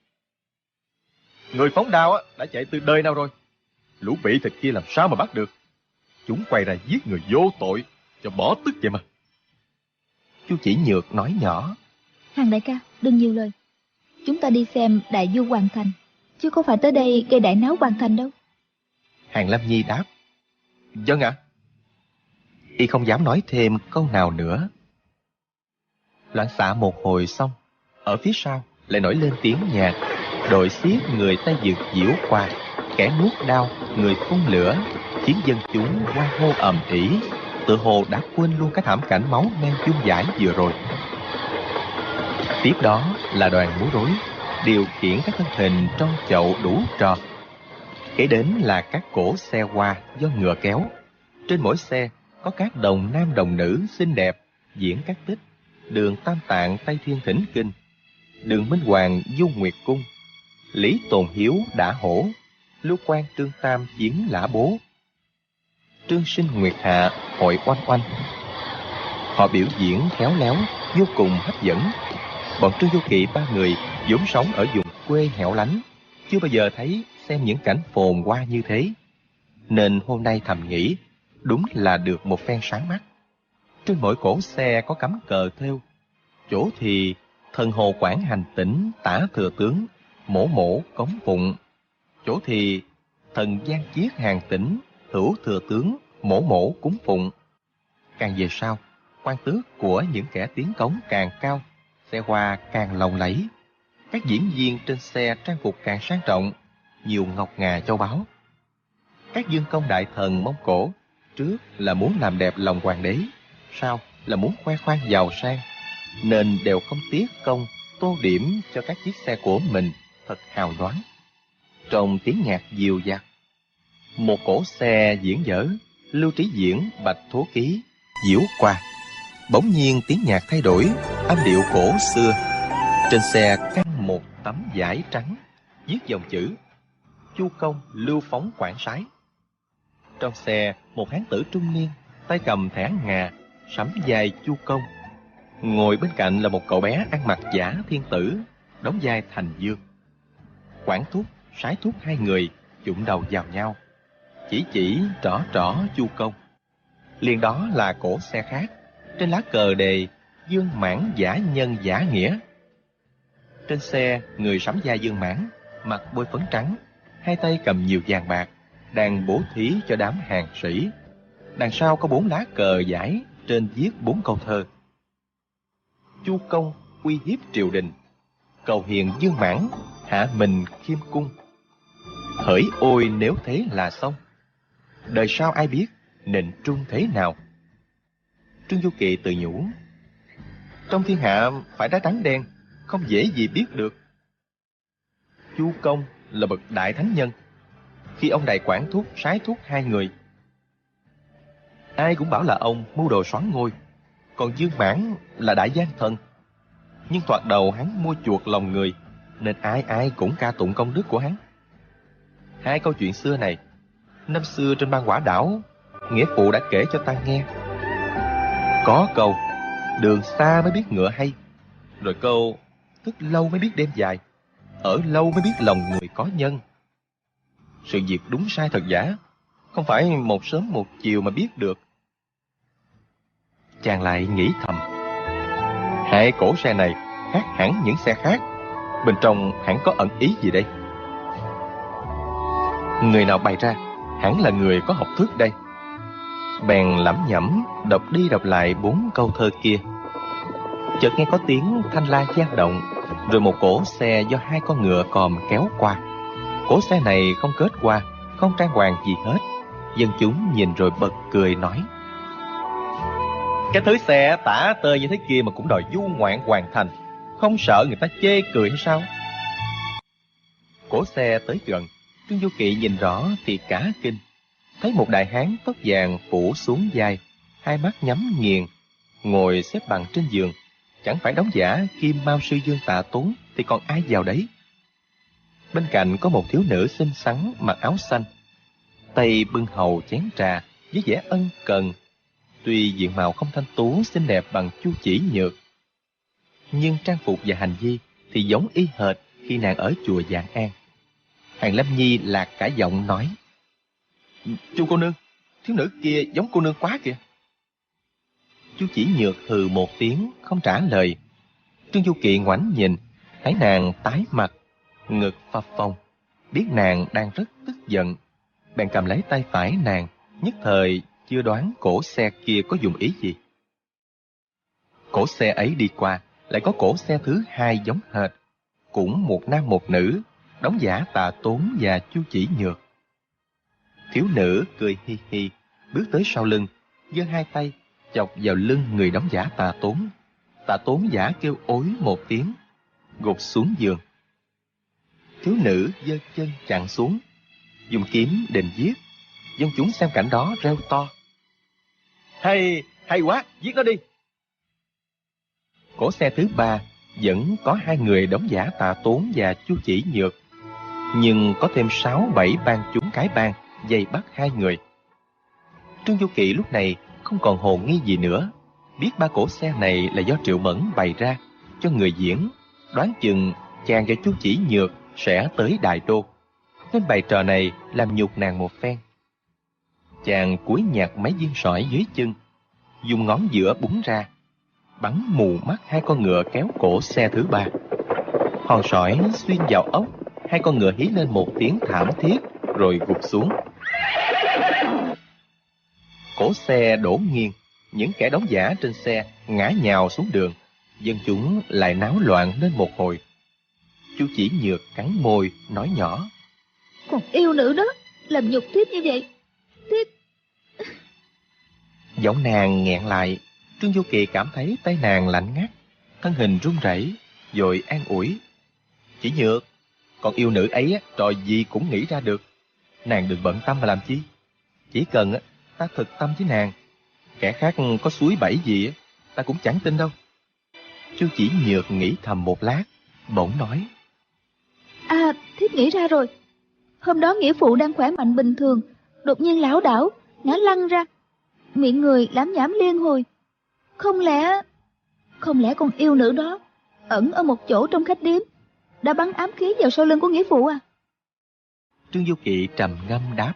Người phóng đao đã chạy từ đời nào rồi? Lũ bị thịt kia làm sao mà bắt được? Chúng quay ra giết người vô tội cho bỏ tức vậy mà. Chu Chỉ Nhược nói nhỏ: Hàn đại ca, đừng nhiều lời. Chúng ta đi xem đại du Hoàng Thành, chứ không phải tới đây gây đại náo Hoàng Thành đâu. Hàn Lâm Nhi đáp: Vâng ạ. Y không dám nói thêm câu nào nữa. Loạn xạ một hồi xong, ở phía sau lại nổi lên tiếng nhạc. Đội xiết người tay giật diễu qua, kẻ nuốt đao, người phun lửa, khiến dân chúng hoan hô ầm ĩ, tựa hồ đã quên luôn cái thảm cảnh máu me chung dãi vừa rồi. Tiếp đó là đoàn múa rối, điều khiển các thân hình trong chậu đủ trò. Kế đến là các cỗ xe hoa do ngựa kéo. Trên mỗi xe có các đồng nam đồng nữ xinh đẹp diễn các tích: Đường Tam Tạng Tây Thiên Thỉnh Kinh, Đường Minh Hoàng Du Nguyệt Cung, Lý Tồn Hiếu Đả Hổ, Lưu Quan Trương Tam Chiến Lã Bố, Trương Sinh Nguyệt Hạ Hội Oanh Oanh. Họ biểu diễn khéo léo, vô cùng hấp dẫn. Bọn Trương Du Kỵ ba người vốn sống ở vùng quê hẻo lánh, chưa bao giờ thấy xem những cảnh phồn hoa như thế, nên hôm nay thầm nghĩ đúng là được một phen sáng mắt. Trên mỗi cỗ xe có cắm cờ thêu, chỗ thì thần Hồ Quảng Hành Tỉnh Tả Thừa Tướng Mổ Mổ cống phụng, chỗ thì thần Giang Chiết Hàng Tỉnh Hữu Thừa Tướng Mổ Mổ cúng phụng. Càng về sau, quan tước của những kẻ tiến cống càng cao, xe hoa càng lộng lẫy, các diễn viên trên xe trang phục càng sang trọng, nhiều ngọc ngà châu báu. Các dương công đại thần Mông Cổ trước là muốn làm đẹp lòng hoàng đế, sau là muốn khoe khoang giàu sang, nên đều không tiếc công tô điểm cho các chiếc xe của mình thật hào nhoáng. Trong tiếng nhạc dịu dặt, một cỗ xe diễn dở, Lưu Trí Diễn Bạch Thố Ký diễu qua. Bỗng nhiên tiếng nhạc thay đổi, âm điệu cổ xưa. Trên xe căng một tấm vải trắng, viết dòng chữ: Chu Công Lưu Phóng Quảng Sái. Trong xe, một hán tử trung niên, tay cầm thẻ ngà, sắm vai Chu Công. Ngồi bên cạnh là một cậu bé ăn mặc giả thiên tử, đóng vai Thành Dương. Quảng Thúc, Sái Thúc hai người chụm đầu vào nhau, chỉ trỏ Chu Công. Liền đó là cỗ xe khác, trên lá cờ đề Dương Mãn giả nhân giả nghĩa. Trên xe, người sắm vai Dương Mãn, mặt bôi phấn trắng, hai tay cầm nhiều vàng bạc, đang bố thí cho đám hàng sĩ. Đằng sau có 4 lá cờ dải, trên viết 4 câu thơ: Chu Công uy hiếp triều đình, cầu hiền Dương Mãn, hạ mình khiêm cung. Hỡi ôi nếu thế là xong, đời sau ai biết nịnh trung thế nào. Trương Du Kỵ tự nhủ, trong thiên hạ phải đá trắng đen, không dễ gì biết được. Chu Công là bậc đại thánh nhân, khi ông đày Quảng Thúc, Sái Thúc hai người, ai cũng bảo là ông mưu đồ soán ngôi. Còn Dương Mãn là đại gian thần, nhưng thoạt đầu hắn mua chuộc lòng người, nên ai cũng ca tụng công đức của hắn. Hai câu chuyện xưa này, năm xưa trên Ban Quả Đảo, nghĩa phụ đã kể cho ta nghe. Có câu đường xa mới biết ngựa hay, rồi câu thức lâu mới biết đêm dài, ở lâu mới biết lòng người có nhân. Sự việc đúng sai thật giả, không phải một sớm một chiều mà biết được. Chàng lại nghĩ thầm, hai cỗ xe này khác hẳn những xe khác, bên trong hẳn có ẩn ý gì đây? Người nào bày ra hẳn là người có học thức đây. Bèn lẩm nhẩm đọc đi đọc lại 4 câu thơ kia. Chợt nghe có tiếng thanh la vang động, rồi một cỗ xe do 2 con ngựa còm kéo qua. Cỗ xe này không kết qua, không trang hoàng gì hết. Dân chúng nhìn rồi bật cười nói, cái thứ xe tả tơi như thế kia mà cũng đòi du ngoạn hoàn thành, không sợ người ta chê cười hay sao? Cỗ xe tới gần, Trương Du Kỵ nhìn rõ thì cả kinh, thấy một đại hán tóc vàng phủ xuống vai, hai mắt nhắm nghiền, ngồi xếp bằng trên giường. Chẳng phải đóng giả Kim Mao Sư Dương Tạ Tốn thì còn ai vào đấy. Bên cạnh có một thiếu nữ xinh xắn mặc áo xanh, tay bưng hầu chén trà với vẻ ân cần. Tuy diện mạo không thanh tú xinh đẹp bằng Chu Chỉ Nhược, nhưng trang phục và hành vi thì giống y hệt khi nàng ở chùa Vạn An. Hàng Lâm Nhi lạc cả giọng nói, Chu cô nương, thiếu nữ kia giống cô nương quá kìa. Chu Chỉ Nhược hừ một tiếng không trả lời. Trương Du Kỵ ngoảnh nhìn, thấy nàng tái mặt, ngực phập phồng, biết nàng đang rất tức giận, bèn cầm lấy tay phải nàng, nhất thời chưa đoán cỗ xe kia có dụng ý gì. Cỗ xe ấy đi qua, lại có cỗ xe thứ 2 giống hệt, cũng một nam một nữ, đóng giả Tạ Tốn và Chu Chỉ Nhược. Thiếu nữ cười hi hi, bước tới sau lưng, giơ hai tay chọc vào lưng người đóng giả Tạ Tốn. Tạ Tốn giả kêu ối một tiếng, gục xuống giường. Thiếu nữ giơ chân chặn xuống, dùng kiếm định giết. Dân chúng xem cảnh đó reo to: hay quá, giết nó đi. Cỗ xe thứ ba vẫn có hai người đóng giả Tạ Tốn và Chu Chỉ Nhược, nhưng có thêm 6-7 bang chúng cái bang vây bắt hai người. Trương Du Kỵ lúc này không còn hồ nghi gì nữa, biết ba cỗ xe này là do Triệu Mẫn bày ra cho người diễn, đoán chừng chàng và Chu Chỉ Nhược sẽ tới Đại Đô, nên bày trò này làm nhục nàng một phen. Chàng cúi nhặt mấy viên sỏi dưới chân, dùng ngón giữa búng ra, bắn mù mắt hai con ngựa kéo cổ xe thứ ba. Hòn sỏi xuyên vào ốc, hai con ngựa hí lên một tiếng thảm thiết rồi gục xuống. Cổ xe đổ nghiêng, những kẻ đóng giả trên xe ngã nhào xuống đường, dân chúng lại náo loạn lên một hồi. Chu Chỉ Nhược cắn môi nói nhỏ: Còn yêu nữ đó làm nhục thiếp như vậy, thiếp... Giọng nàng nghẹn lại. Trương Du Kỳ cảm thấy tay nàng lạnh ngắt, thân hình run rẩy, rồi an ủi: Chỉ Nhược, con yêu nữ ấy trò gì cũng nghĩ ra được, nàng đừng bận tâm mà làm chi. Chỉ cần ta thực tâm với nàng, kẻ khác có suối bẫy gì ta cũng chẳng tin đâu. Chu Chỉ Nhược nghĩ thầm một lát, bỗng nói: Thiếp nghĩ ra rồi. Hôm đó nghĩa phụ đang khỏe mạnh bình thường, đột nhiên lảo đảo, ngã lăn ra, miệng người lảm nhảm liên hồi. Không lẽ con yêu nữ đó ẩn ở một chỗ trong khách điếm, đã bắn ám khí vào sau lưng của nghĩa phụ à? Trương Du Kỵ trầm ngâm đáp: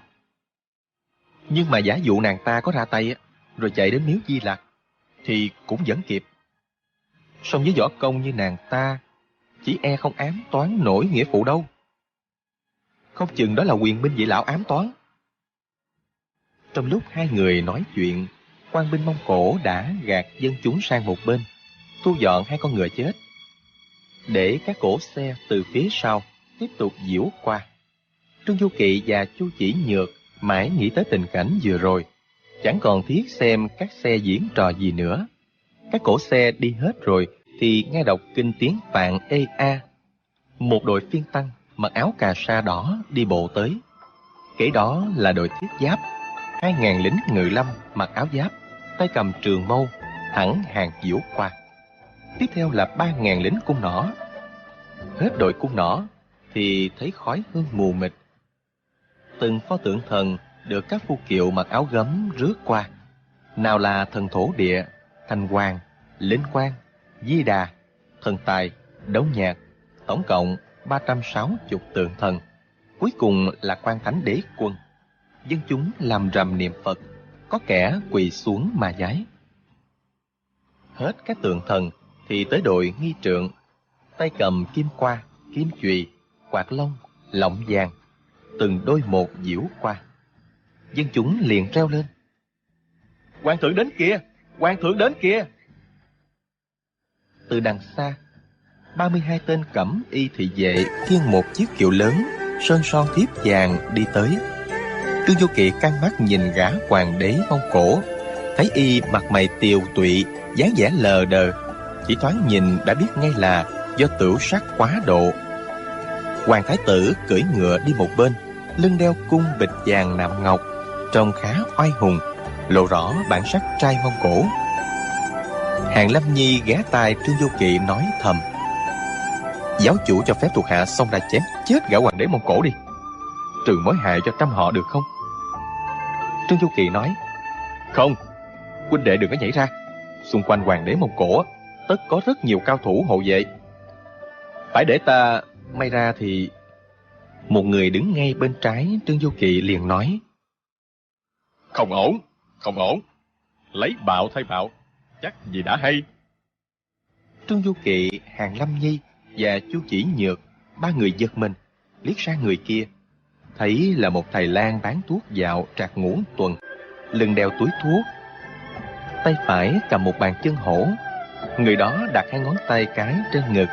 Nhưng mà giả dụ nàng ta có ra tay rồi chạy đến miếu Di Lặc thì cũng vẫn kịp. Song với võ công như nàng ta, chỉ e không ám toán nổi nghĩa phụ đâu. Không chừng đó là quyền binh vị lão ám toán. Trong lúc hai người nói chuyện, quan binh Mông Cổ đã gạt dân chúng sang một bên, thu dọn hai con ngựa chết, để các cỗ xe từ phía sau tiếp tục diễu qua. Trương Du Kỵ và Chu Chỉ Nhược mãi nghĩ tới tình cảnh vừa rồi, chẳng còn thiết xem các xe diễn trò gì nữa. Các cỗ xe đi hết rồi thì nghe đọc kinh tiếng Phạn ê a. Một đội phiên tăng mặc áo cà sa đỏ đi bộ tới. Kế đó là đội thiết giáp, 2.000 lính ngự lâm mặc áo giáp, tay cầm trường mâu, thẳng hàng diễu qua. Tiếp theo là 3.000 lính cung nỏ. Hết đội cung nỏ thì thấy khói hương mù mịt. Từng pho tượng thần được các phu kiệu mặc áo gấm rước qua. Nào là thần thổ địa, Thanh Hoàng, Linh Quang, Di Đà, thần tài, đấu nhạc, tổng cộng 360 tượng thần. Cuối cùng là Quan Thánh Đế Quân. Dân chúng làm rầm niệm Phật, có kẻ quỳ xuống mà vái. Hết các tượng thần thì tới đội nghi trượng, tay cầm kim qua, kim chùy, quạt lông, lọng vàng, từng đôi một diễu qua. Dân chúng liền reo lên: Hoàng thượng đến kìa! Hoàng thượng đến kìa! Từ đằng xa, 32 tên cẩm y thị vệ khiêng một chiếc kiệu lớn, sơn son thiếp vàng đi tới. Trương Du Kỵ căng mắt nhìn gã hoàng đế Mông Cổ, thấy y mặt mày tiều tụy, dáng vẻ lờ đờ, chỉ thoáng nhìn đã biết ngay là do tửu sắc quá độ. Hoàng thái tử cưỡi ngựa đi một bên, lưng đeo cung bịch vàng nạm ngọc, trông khá oai hùng, lộ rõ bản sắc trai Mông Cổ. Hàn Lâm Nhi ghé tai Trương Du Kỵ nói thầm: Giáo chủ cho phép thuộc hạ xông ra chém chết gã hoàng đế Mông Cổ đi, trừ mối hại cho trăm họ được không? Trương Du Kỵ nói: Không, huynh đệ đừng có nhảy ra. Xung quanh hoàng đế Mông Cổ tất có rất nhiều cao thủ hộ vệ. Phải để ta may ra thì... Một người đứng ngay bên trái Trương Du Kỵ liền nói: Không ổn, không ổn. Lấy bạo thay bạo, chắc gì đã hay. Trương Du Kỵ, Hàn Lâm Nhi và Chu Chỉ Nhược, ba người giật mình, liếc sang người kia, thấy là một thầy lang bán thuốc dạo Trạc Ngũ Tuần, lưng đeo túi thuốc, tay phải cầm một bàn chân hổ. Người đó đặt hai ngón tay cái trên ngực,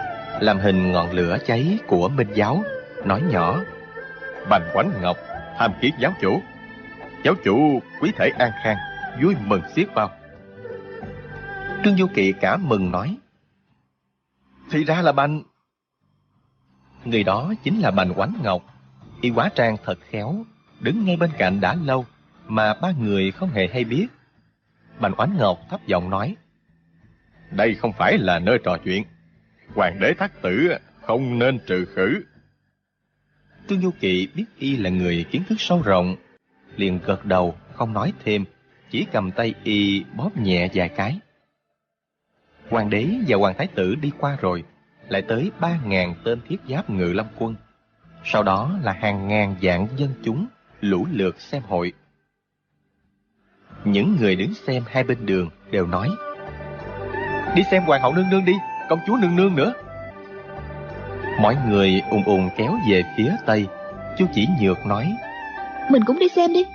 làm hình ngọn lửa cháy của Minh giáo, nói nhỏ: Bành Quánh Ngọc tham kiến giáo chủ. Giáo chủ quý thể an khang, vui mừng xiết bao. Trương Du Kỵ cả mừng nói: Thì ra là Bành. Người đó chính là Bành Quánh Ngọc. Y hóa trang thật khéo, đứng ngay bên cạnh đã lâu mà ba người không hề hay biết. Bành Quánh Ngọc thấp giọng nói: Đây không phải là nơi trò chuyện. Hoàng đế Thác Tử không nên trừ khử. Trương Du Kỵ biết Y là người kiến thức sâu rộng, liền gật đầu không nói thêm, chỉ cầm tay Y bóp nhẹ vài cái. Hoàng đế và hoàng thái tử đi qua rồi, lại tới 3.000 tên thiết giáp Ngự Lâm quân. Sau đó là hàng ngàn vạn dân chúng lũ lượt xem hội. Những người đứng xem hai bên đường đều nói: Đi xem hoàng hậu nương nương đi, công chúa nương nương nữa. Mọi người ùn ùn kéo về phía tây. Chu Chỉ Nhược nói: Mình cũng đi xem đi.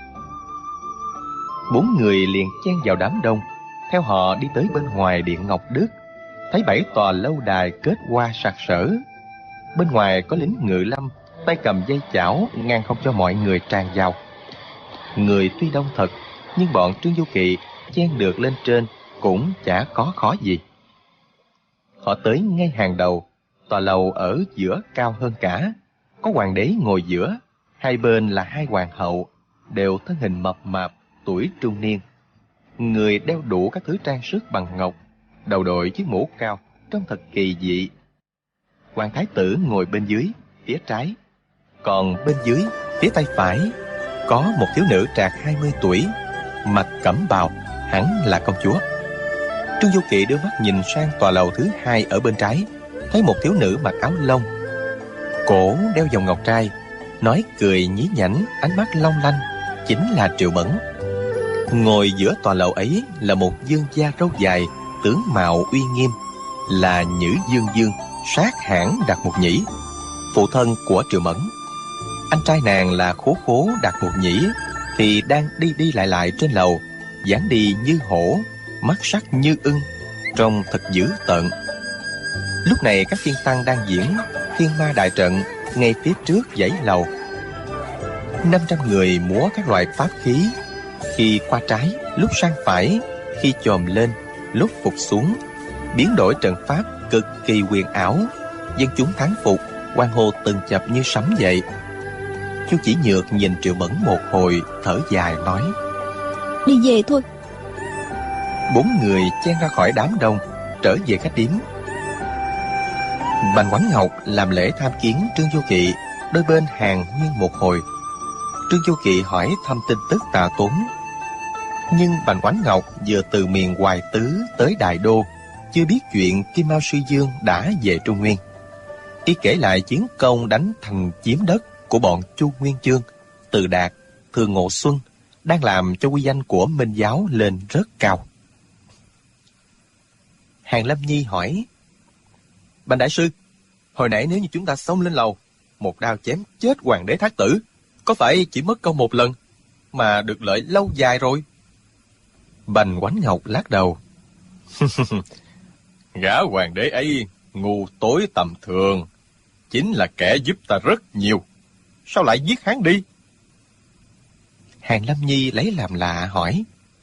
4 người liền chen vào đám đông, theo họ đi tới bên ngoài điện Ngọc Đức, thấy 7 tòa lâu đài kết hoa sặc sỡ. Bên ngoài có lính Ngự Lâm tay cầm dây chảo ngăn không cho mọi người tràn vào. Người tuy đông thật, nhưng bọn Trương Du Kỵ chen được lên trên cũng chả có khó gì. Họ tới ngay hàng đầu, tòa lầu ở giữa cao hơn cả, có hoàng đế ngồi giữa, hai bên là 2 hoàng hậu, đều thân hình mập mạp, tuổi trung niên. Người đeo đủ các thứ trang sức bằng ngọc, đầu đội chiếc mũ cao, trông thật kỳ dị. Hoàng thái tử ngồi bên dưới, phía trái, còn bên dưới, phía tay phải, có một thiếu nữ trạc 20 tuổi, mặc cẩm bào, hẳn là công chúa. Trương Du Kỵ đưa mắt nhìn sang tòa lầu thứ 2 ở bên trái, thấy một thiếu nữ mặc áo lông, cổ đeo vòng ngọc trai, nói cười nhí nhảnh, ánh mắt long lanh, chính là Triệu Mẫn. Ngồi giữa tòa lầu ấy là một vương gia râu dài, tướng mạo uy nghiêm, là Nhữ Dương Dương, sát hãn Đạt Mục Nhĩ, phụ thân của Triệu Mẫn. Anh trai nàng là Khố Khố Đạt Mục Nhĩ thì đang đi lại trên lầu, dáng đi như hổ, mắt sắc như ưng, trông thật dữ tợn. Lúc này các thiên tăng đang diễn Thiên Ma Đại Trận ngay phía trước dãy lầu. 500 người múa các loại pháp khí, khi qua trái, lúc sang phải, khi chồm lên, lúc phục xuống, biến đổi trận pháp cực kỳ huyền ảo. Dân chúng thán phục, hoan hô từng chập như sấm vậy. Chu Chỉ Nhược nhìn Triệu Mẫn một hồi, thở dài nói: Đi về thôi. 4 người chen ra khỏi đám đông, trở về khách điếm. Bành Quánh Ngọc làm lễ tham kiến Trương Du Kỵ, đôi bên hàng nguyên một hồi. Trương Du Kỵ hỏi thăm tin tức Tạ Tốn, nhưng Bành Quánh Ngọc vừa từ miền Hoài Tứ tới Đại Đô, chưa biết chuyện Kim Mao Sư Dương đã về Trung Nguyên. Y kể lại chiến công đánh thành chiếm đất của bọn Chu Nguyên Chương, Từ Đạt, Thường Ngộ Xuân, đang làm cho uy danh của Minh giáo lên rất cao. Hàn Lâm Nhi hỏi: Bành đại sư, hồi nãy nếu như chúng ta xông lên lầu, một đao chém chết hoàng đế Thác Tử, có phải chỉ mất công một lần mà được lợi lâu dài rồi? Bành Quánh Ngọc lắc đầu: Gã hoàng đế ấy ngu tối tầm thường, chính là kẻ giúp ta rất nhiều, sao lại giết hắn đi? Hàn Lâm Nhi lấy làm lạ hỏi: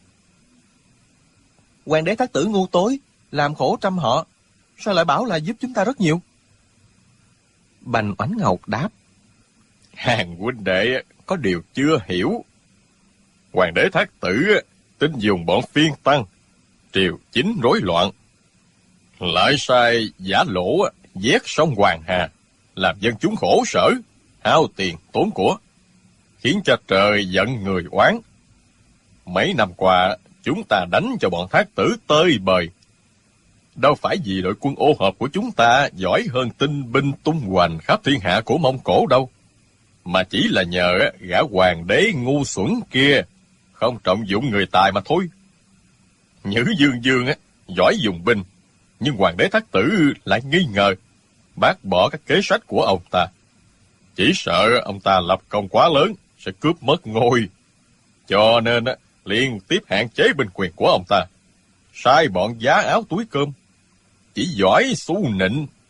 Hoàng đế Thác Tử ngu tối, làm khổ trăm họ, sao lại bảo là giúp chúng ta rất nhiều? Bành Oánh Ngọc đáp: Hàn huynh đệ có điều chưa hiểu. Hoàng đế Thác Tử tính dùng bọn phiên tăng, triều chính rối loạn, lại sai giả lỗ vét sông Hoàng Hà, làm dân chúng khổ sở, hao tiền tốn của, khiến cho trời giận người oán. Mấy năm qua chúng ta đánh cho bọn Thác Tử tơi bời, đâu phải vì đội quân ô hợp của chúng ta giỏi hơn tinh binh tung hoành khắp thiên hạ của Mông Cổ đâu, mà chỉ là nhờ gã hoàng đế ngu xuẩn kia không trọng dụng người tài mà thôi. Nhữ Dương Dương giỏi dùng binh, nhưng hoàng đế Thác Tử lại nghi ngờ, bác bỏ các kế sách của ông ta. Chỉ sợ ông ta lập công quá lớn sẽ cướp mất ngôi, cho nên liên tiếp hạn chế binh quyền của ông ta, sai bọn giá áo túi cơm, chỉ giỏi xu nịnh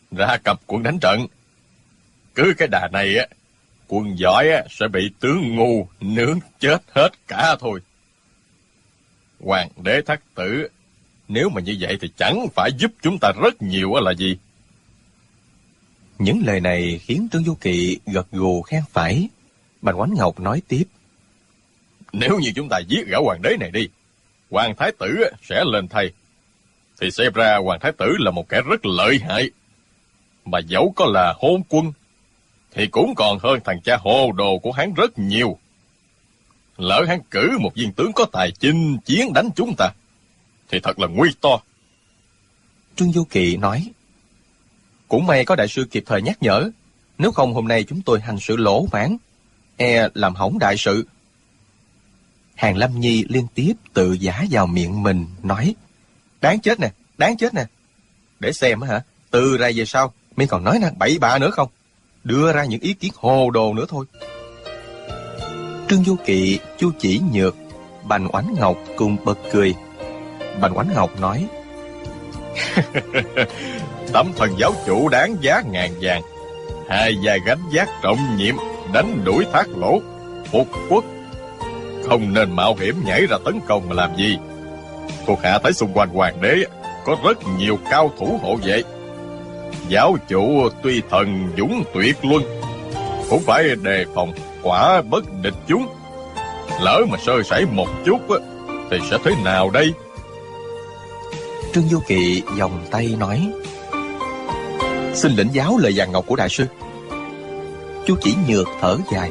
ra cặp quân đánh trận. Cứ cái đà này á, quân giỏi á sẽ bị tướng ngu nướng chết hết cả thôi. Hoàng đế Thác Tử, nếu mà như vậy thì chẳng phải giúp chúng ta rất nhiều là gì? Những lời này khiến Trương Du Kỵ gật gù khen phải. Bành Oánh Ngọc nói tiếp: Nếu như chúng ta giết gã hoàng đế này đi, Hoàng Thái Tử sẽ lên thay, thì xem ra Hoàng Thái Tử là một kẻ rất lợi hại. Mà dẫu có là hôn quân, thì cũng còn hơn thằng cha hồ đồ của hắn rất nhiều. Lỡ hắn cử một viên tướng có tài chinh chiến đánh chúng ta, thì thật là nguy to. Trương Du Kỵ nói: Cũng may có đại sư kịp thời nhắc nhở, nếu không hôm nay chúng tôi hành sự lỗ mãng, làm hỏng đại sự. Hàn Lâm Nhi liên tiếp tự giả vào miệng mình, nói: Đáng chết nè, đáng chết nè. Để xem hả, từ ra về sau mình còn nói năng bậy bạ nữa không? Đưa ra những ý kiến hồ đồ nữa thôi. Trương Du Kỵ, Chu Chỉ Nhược, Bành Oánh Ngọc cùng bật cười. Bành Oánh Ngọc nói: Tấm thần giáo chủ đáng giá ngàn vàng, hai vai gánh vác trọng nhiệm, đánh đuổi Thác Lỗ, phục quốc, không nên mạo hiểm nhảy ra tấn công mà làm gì. Thuộc hạ thấy xung quanh hoàng đế có rất nhiều cao thủ hộ vệ. Giáo chủ tuy thần dũng tuyệt luân, cũng phải đề phòng quả bất địch chúng. Lỡ mà sơ sẩy một chút thì sẽ thế nào đây? Trương Du Kỵ vòng tay nói: Xin lĩnh giáo lời vàng ngọc của đại sư. Chu Chỉ Nhược thở dài: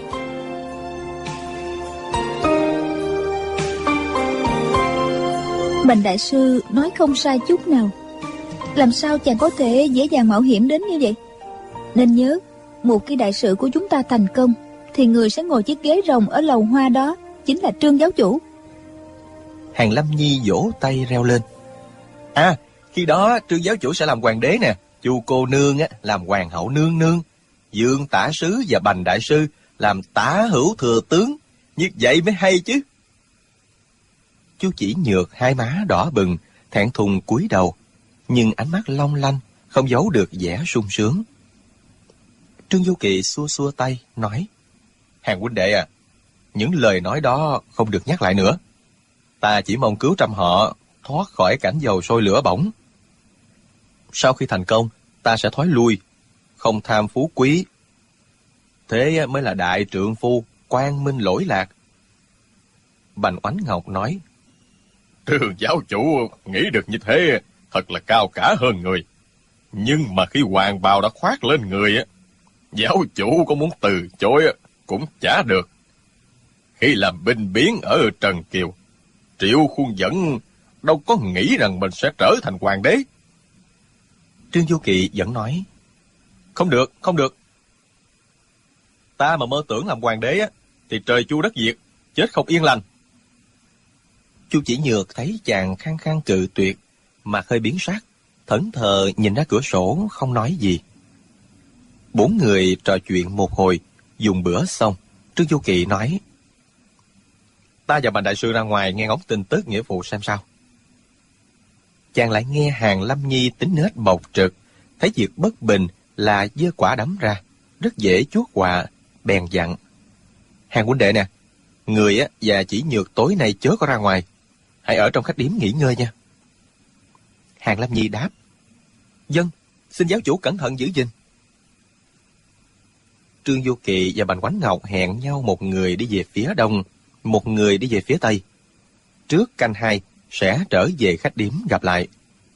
Bành đại sư nói không sai chút nào. Làm sao chàng có thể dễ dàng mạo hiểm đến như vậy? Nên nhớ, một khi đại sự của chúng ta thành công, thì người sẽ ngồi chiếc ghế rồng ở lầu hoa đó chính là Trương giáo chủ. Hàn Lâm Nhi vỗ tay reo lên: Khi đó Trương giáo chủ sẽ làm hoàng đế nè, Chu cô nương làm hoàng hậu nương nương, Dương tả sứ và Bành đại sư làm tả hữu thừa tướng. Như vậy mới hay chứ. Chu Chỉ Nhược hai má đỏ bừng, thẹn thùng cúi đầu, nhưng ánh mắt long lanh, không giấu được vẻ sung sướng. Trương Du Kỵ xua xua tay, nói: Hàn huynh đệ những lời nói đó không được nhắc lại nữa. Ta chỉ mong cứu trăm họ thoát khỏi cảnh dầu sôi lửa bỏng. Sau khi thành công, ta sẽ thoái lui, không tham phú quý. Thế mới là đại trượng phu, quang minh lỗi lạc. Bành Oánh Ngọc nói: Trương giáo chủ nghĩ được như thế thật là cao cả hơn người. Nhưng mà khi hoàng bào đã khoác lên người, giáo chủ có muốn từ chối cũng chả được. Khi làm binh biến ở Trần Kiều, Triệu Khuôn Dẫn đâu có nghĩ rằng mình sẽ trở thành hoàng đế. Trương Du Kỵ vẫn nói: Không được, không được. Ta mà mơ tưởng làm hoàng đế thì trời chu đất diệt, chết không yên lành. Chu Chỉ Nhược thấy chàng khăng khăng cự tuyệt, mặt hơi biến sắc, thẫn thờ nhìn ra cửa sổ không nói gì. Bốn người trò chuyện một hồi, dùng bữa xong, Trương Du Kỵ nói: Ta và Bành đại sư ra ngoài nghe ngóng tin tức nghĩa vụ xem sao. Chàng lại nghe Hàn Lâm Nhi tính nết bộc trực, thấy việc bất bình là dơ quả đấm ra, rất dễ chuốc họa, bèn dặn: Hàn huynh đệ nè, người và Chỉ Nhược tối nay chớ có ra ngoài, hãy ở trong khách điếm nghỉ ngơi nha. Hàn Lâm Nhi đáp: Vâng, xin giáo chủ cẩn thận giữ gìn. Trương Du Kỵ và Bành Oánh Ngọc hẹn nhau, một người đi về phía đông, một người đi về phía tây. Trước canh 2 sẽ trở về khách điếm gặp lại.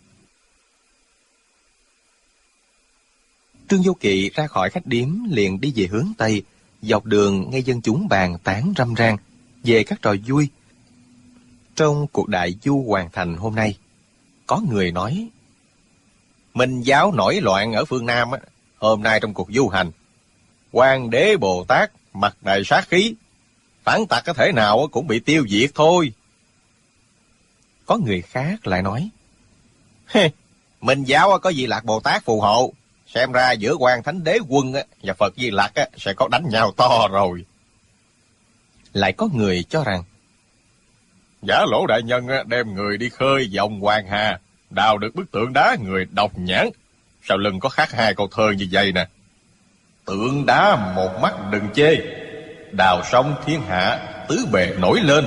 Trương Du Kỵ ra khỏi khách điếm liền đi về hướng tây, dọc đường nghe dân chúng bàn tán râm ran về các trò vui trong cuộc đại du hoàn thành hôm nay. Có người nói: Minh giáo nổi loạn ở phương Nam hôm nay trong cuộc du hành, Hoàng đế Bồ Tát mặt đầy sát khí, phản tặc có thể nào cũng bị tiêu diệt thôi. Có người khác lại nói: Minh giáo có Di Lạc Bồ Tát phù hộ, xem ra giữa Quan Thánh Đế Quân và Phật Di Lặc sẽ có đánh nhau to rồi. Lại có người cho rằng: Giả Lỗ đại nhân đem người đi khơi vòng Hoàng Hà, đào được bức tượng đá người độc nhãn, Sau lưng có khắc hai câu thơ như vậy nè: tượng đá một mắt đừng chê, đào sông thiên hạ tứ bề nổi lên.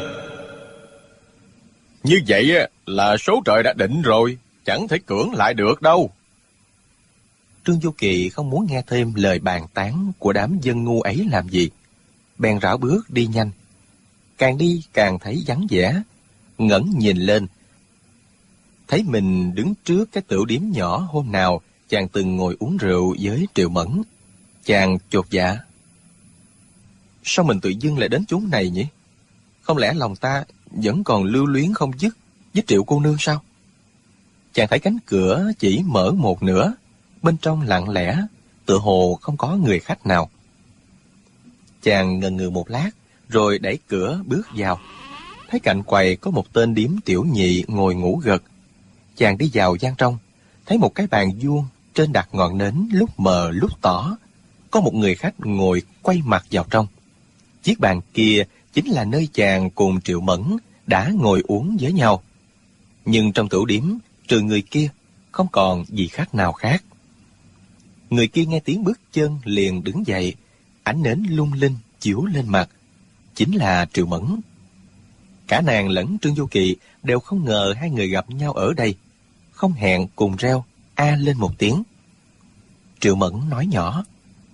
Như vậy là số trời đã định rồi, chẳng thể cưỡng lại được đâu. Trương Du Kỳ không muốn nghe thêm lời bàn tán của đám dân ngu ấy làm gì, bèn rảo bước đi nhanh. Càng đi càng thấy vắng vẻ, ngẩng nhìn lên, thấy mình đứng trước cái tửu điếm nhỏ hôm nào chàng từng ngồi uống rượu với Triệu Mẫn. Chàng chột dạ: sao mình tự dưng lại đến chốn này nhỉ? Không lẽ lòng ta vẫn còn lưu luyến không dứt với Triệu cô nương sao? Chàng thấy cánh cửa chỉ mở một nửa, bên trong lặng lẽ, tựa hồ không có người khách nào. Chàng ngần ngừ một lát, rồi đẩy cửa bước vào. Thấy cạnh quầy có một tên điếm tiểu nhị ngồi ngủ gật. Chàng đi vào gian trong, thấy một cái bàn vuông, trên đặt ngọn nến lúc mờ lúc tỏ. Có một người khách ngồi quay mặt vào trong. Chiếc bàn kia chính là nơi chàng cùng Triệu Mẫn đã ngồi uống với nhau. Nhưng trong tửu điếm, trừ người kia, không còn gì khách nào khác. Người kia nghe tiếng bước chân liền đứng dậy, ánh nến lung linh chiếu lên mặt. Chính là Triệu Mẫn. Cả nàng lẫn Trương Du Kỳ đều không ngờ hai người gặp nhau ở đây, không hẹn cùng reo a lên một tiếng. Triệu Mẫn nói nhỏ: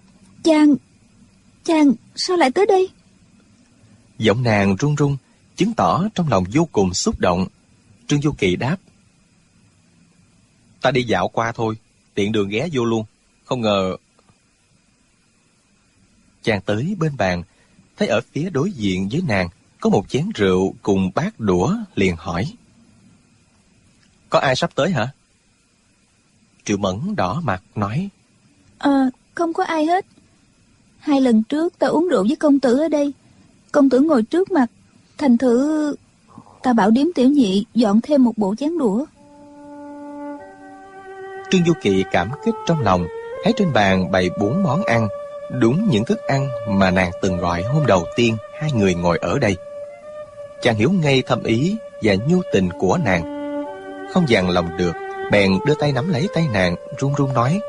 Chàng sao lại tới đây? Giọng nàng run run, chứng tỏ trong lòng vô cùng xúc động. Trương Du Kỳ đáp: ta đi dạo qua thôi, tiện đường ghé vô luôn, không ngờ. Chàng tới bên bàn, thấy ở phía đối diện với nàng có một chén rượu cùng bát đũa, liền hỏi: có ai sắp tới hả? Triệu Mẫn đỏ mặt nói: Không có ai hết. 2 lần trước ta uống rượu với công tử ở đây, công tử ngồi trước mặt, thành thử ta bảo điếm tiểu nhị dọn thêm một bộ chén đũa. Trương Du Kỳ cảm kích trong lòng, thấy trên bàn bày 4 món ăn, đúng những thức ăn mà nàng từng gọi hôm đầu tiên hai người ngồi ở đây. Chàng hiểu ngay thâm ý và nhu tình của nàng, không dằn lòng được, bèn đưa tay nắm lấy tay nàng, run run nói: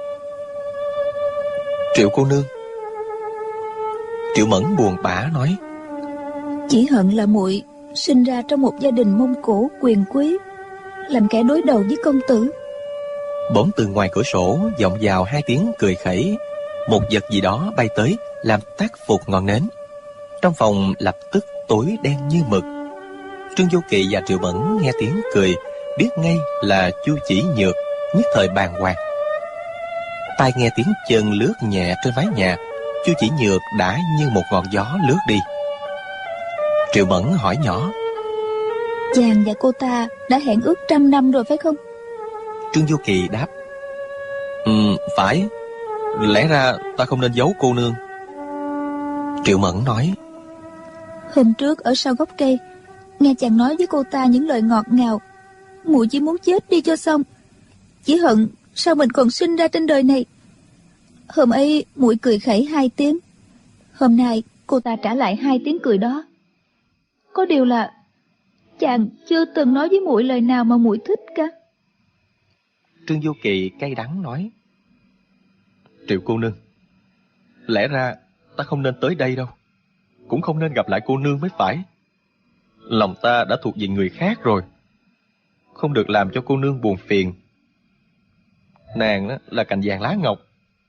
Triệu cô nương. Triệu Mẫn buồn bã nói: Chỉ hận là muội sinh ra trong một gia đình Mông Cổ quyền quý, làm kẻ đối đầu với công tử. Bỗng từ ngoài cửa sổ vọng vào 2 tiếng cười khẩy. Một vật gì đó bay tới, làm tắt phục ngọn nến. Trong phòng lập tức tối đen như mực. Trương Du Kỳ và Triệu Mẫn nghe tiếng cười, biết ngay là Chu Chỉ Nhược, nhất thời bàng hoàng. Tai nghe tiếng chân lướt nhẹ trên mái nhà, Chu Chỉ Nhược đã như một ngọn gió lướt đi. Triệu Mẫn hỏi nhỏ: Chàng và cô ta đã hẹn ước 100 năm rồi phải không? Trương Du Kỳ đáp: phải. Lẽ ra ta không nên giấu cô nương. Triệu Mẫn nói: Hôm trước ở sau gốc cây, nghe chàng nói với cô ta những lời ngọt ngào, muội chỉ muốn chết đi cho xong. Chỉ hận sao mình còn sinh ra trên đời này. Hôm ấy muội cười khẩy 2 tiếng, hôm nay cô ta trả lại 2 tiếng cười đó. Có điều là chàng chưa từng nói với muội lời nào mà muội thích cả. Trương Du Kỳ cay đắng nói: Triệu cô nương, lẽ ra ta không nên tới đây đâu, cũng không nên gặp lại cô nương mới phải. Lòng ta đã thuộc về người khác rồi, không được làm cho cô nương buồn phiền. Nàng là cành vàng lá ngọc.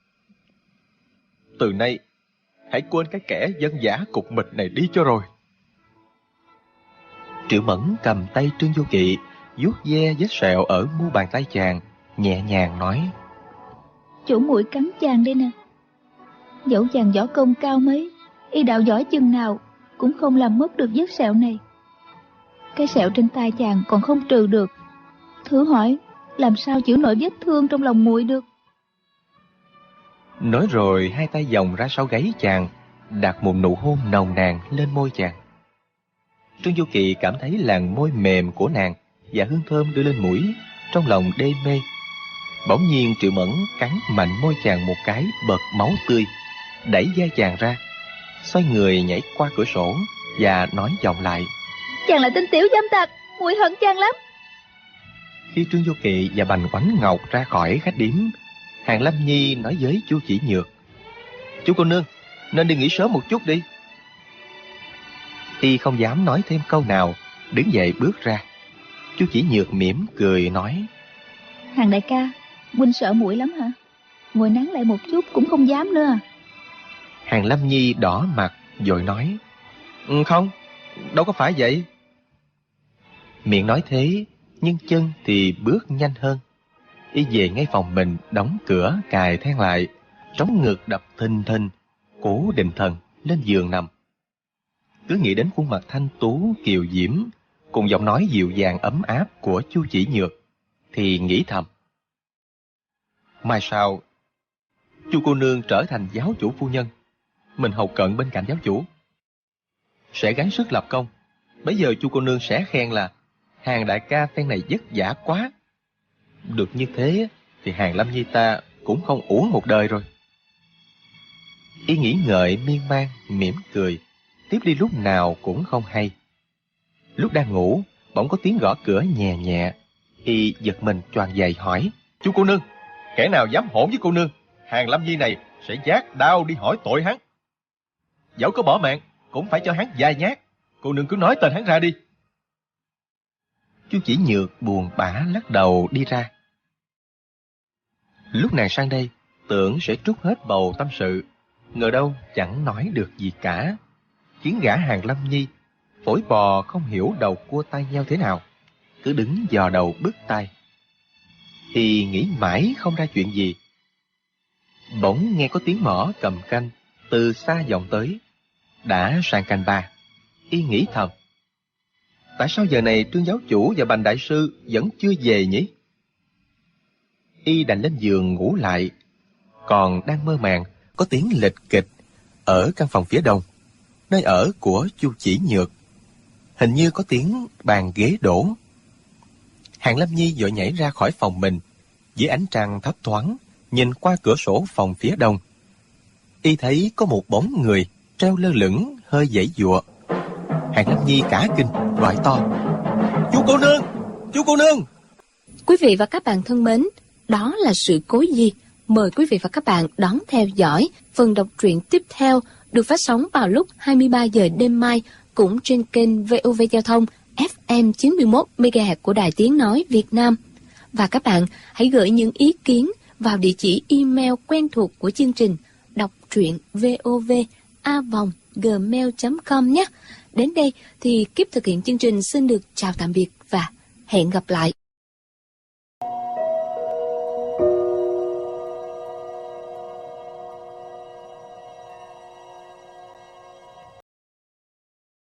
Từ nay hãy quên cái kẻ dân dã cục mịch này đi cho rồi. Triệu Mẫn cầm tay Trương Du Kỳ, vuốt ve vết sẹo ở mu bàn tay chàng, nhẹ nhàng nói: Chủ muội cắn chàng đây nè. Dẫu chàng võ công cao mấy, y đạo giỏi chừng nào, cũng không làm mất được vết sẹo này. Cái sẹo trên tay chàng còn không trừ được, thử hỏi làm sao chịu nổi vết thương trong lòng muội được. Nói rồi 2 tay vòng ra sau gáy chàng, đặt một nụ hôn nồng nàn lên môi chàng. Trương Du Kỳ cảm thấy làn môi mềm của nàng và hương thơm đưa lên mũi, trong lòng đê mê. Bỗng nhiên Triệu Mẫn cắn mạnh môi chàng một cái, bật máu tươi, đẩy vai chàng ra, xoay người nhảy qua cửa sổ và nói vọng lại: Chàng là tên tiểu dâm tặc, muội hận chàng lắm. Khi Trương Du Kỳ và Bành Oánh Ngọc ra khỏi khách điếm, Hàng Lâm Nhi nói với chú Chỉ Nhược: "Chú cô nương, nên đi nghỉ sớm một chút đi." Y không dám nói thêm câu nào, đứng dậy bước ra. Chú Chỉ Nhược mỉm cười nói: Hàng đại ca, huynh sợ muội lắm hả? Ngồi nán lại một chút cũng không dám nữa. Hàng Lâm Nhi đỏ mặt vội nói: "Không, đâu có phải vậy." Miệng nói thế, nhưng chân thì bước nhanh hơn. Y về ngay phòng mình, đóng cửa cài then lại, trống ngực đập thình thình, cố định thần lên giường nằm. Cứ nghĩ đến khuôn mặt thanh tú kiều diễm cùng giọng nói dịu dàng ấm áp của Chu Chỉ Nhược thì nghĩ thầm: mai sau Chu cô nương trở thành giáo chủ phu nhân, mình hầu cận bên cạnh giáo chủ, sẽ gắng sức lập công. Bấy giờ Chu cô nương sẽ khen là: Hàng đại ca phen này vất vả quá. Được như thế thì Hàng Lâm Nhi ta cũng không uổng một đời rồi. Y nghĩ ngợi miên man, mỉm cười, tiếp đi lúc nào cũng không hay. Lúc đang ngủ, bỗng có tiếng gõ cửa nhẹ nhẹ. Y giật mình choàng dậy hỏi: "Chú cô nương, kẻ nào dám hỗn với cô nương? Hàng Lâm Nhi này sẽ vác đao đi hỏi tội hắn. Dẫu có bỏ mạng cũng phải cho hắn vài nhát. Cô nương cứ nói tên hắn ra đi." Chu Chỉ Nhược buồn bã lắc đầu đi ra. Lúc nàng sang đây, tưởng sẽ trút hết bầu tâm sự, ngờ đâu chẳng nói được gì cả, khiến gã Hàng Lâm Nhi phổi bò không hiểu đầu cua tay nhau thế nào, cứ đứng dò đầu bứt tai. Y nghĩ mãi không ra chuyện gì. Bỗng nghe có tiếng mõ cầm canh từ xa vọng tới. Đã sang canh 3. Y nghĩ thầm: tại sao giờ này Trương giáo chủ và Bành đại sư vẫn chưa về nhỉ? Y đành lên giường ngủ lại. Còn đang mơ màng, có tiếng lịch kịch ở căn phòng phía đông, nơi ở của Chu Chỉ Nhược. Hình như có tiếng bàn ghế đổ. Hàng Lâm Nhi vội nhảy ra khỏi phòng mình, dưới ánh trăng thấp thoáng, nhìn qua cửa sổ phòng phía đông. Y thấy có một bóng người treo lơ lửng hơi giãy giụa. Hàng Lâm Nhi cả kinh gọi to: "Chú cô nương! Chú cô nương!" Quý vị và các bạn thân mến, đó là sự cố gì? Mời quý vị và các bạn đón theo dõi phần đọc truyện tiếp theo được phát sóng vào lúc 23 giờ đêm mai cũng trên kênh VOV Giao thông FM 91 MHz của Đài Tiếng nói Việt Nam. Và các bạn hãy gửi những ý kiến vào địa chỉ email quen thuộc của chương trình đọc truyện vova@gmail.com nhé. Đến đây thì kíp thực hiện chương trình xin được chào tạm biệt và hẹn gặp lại.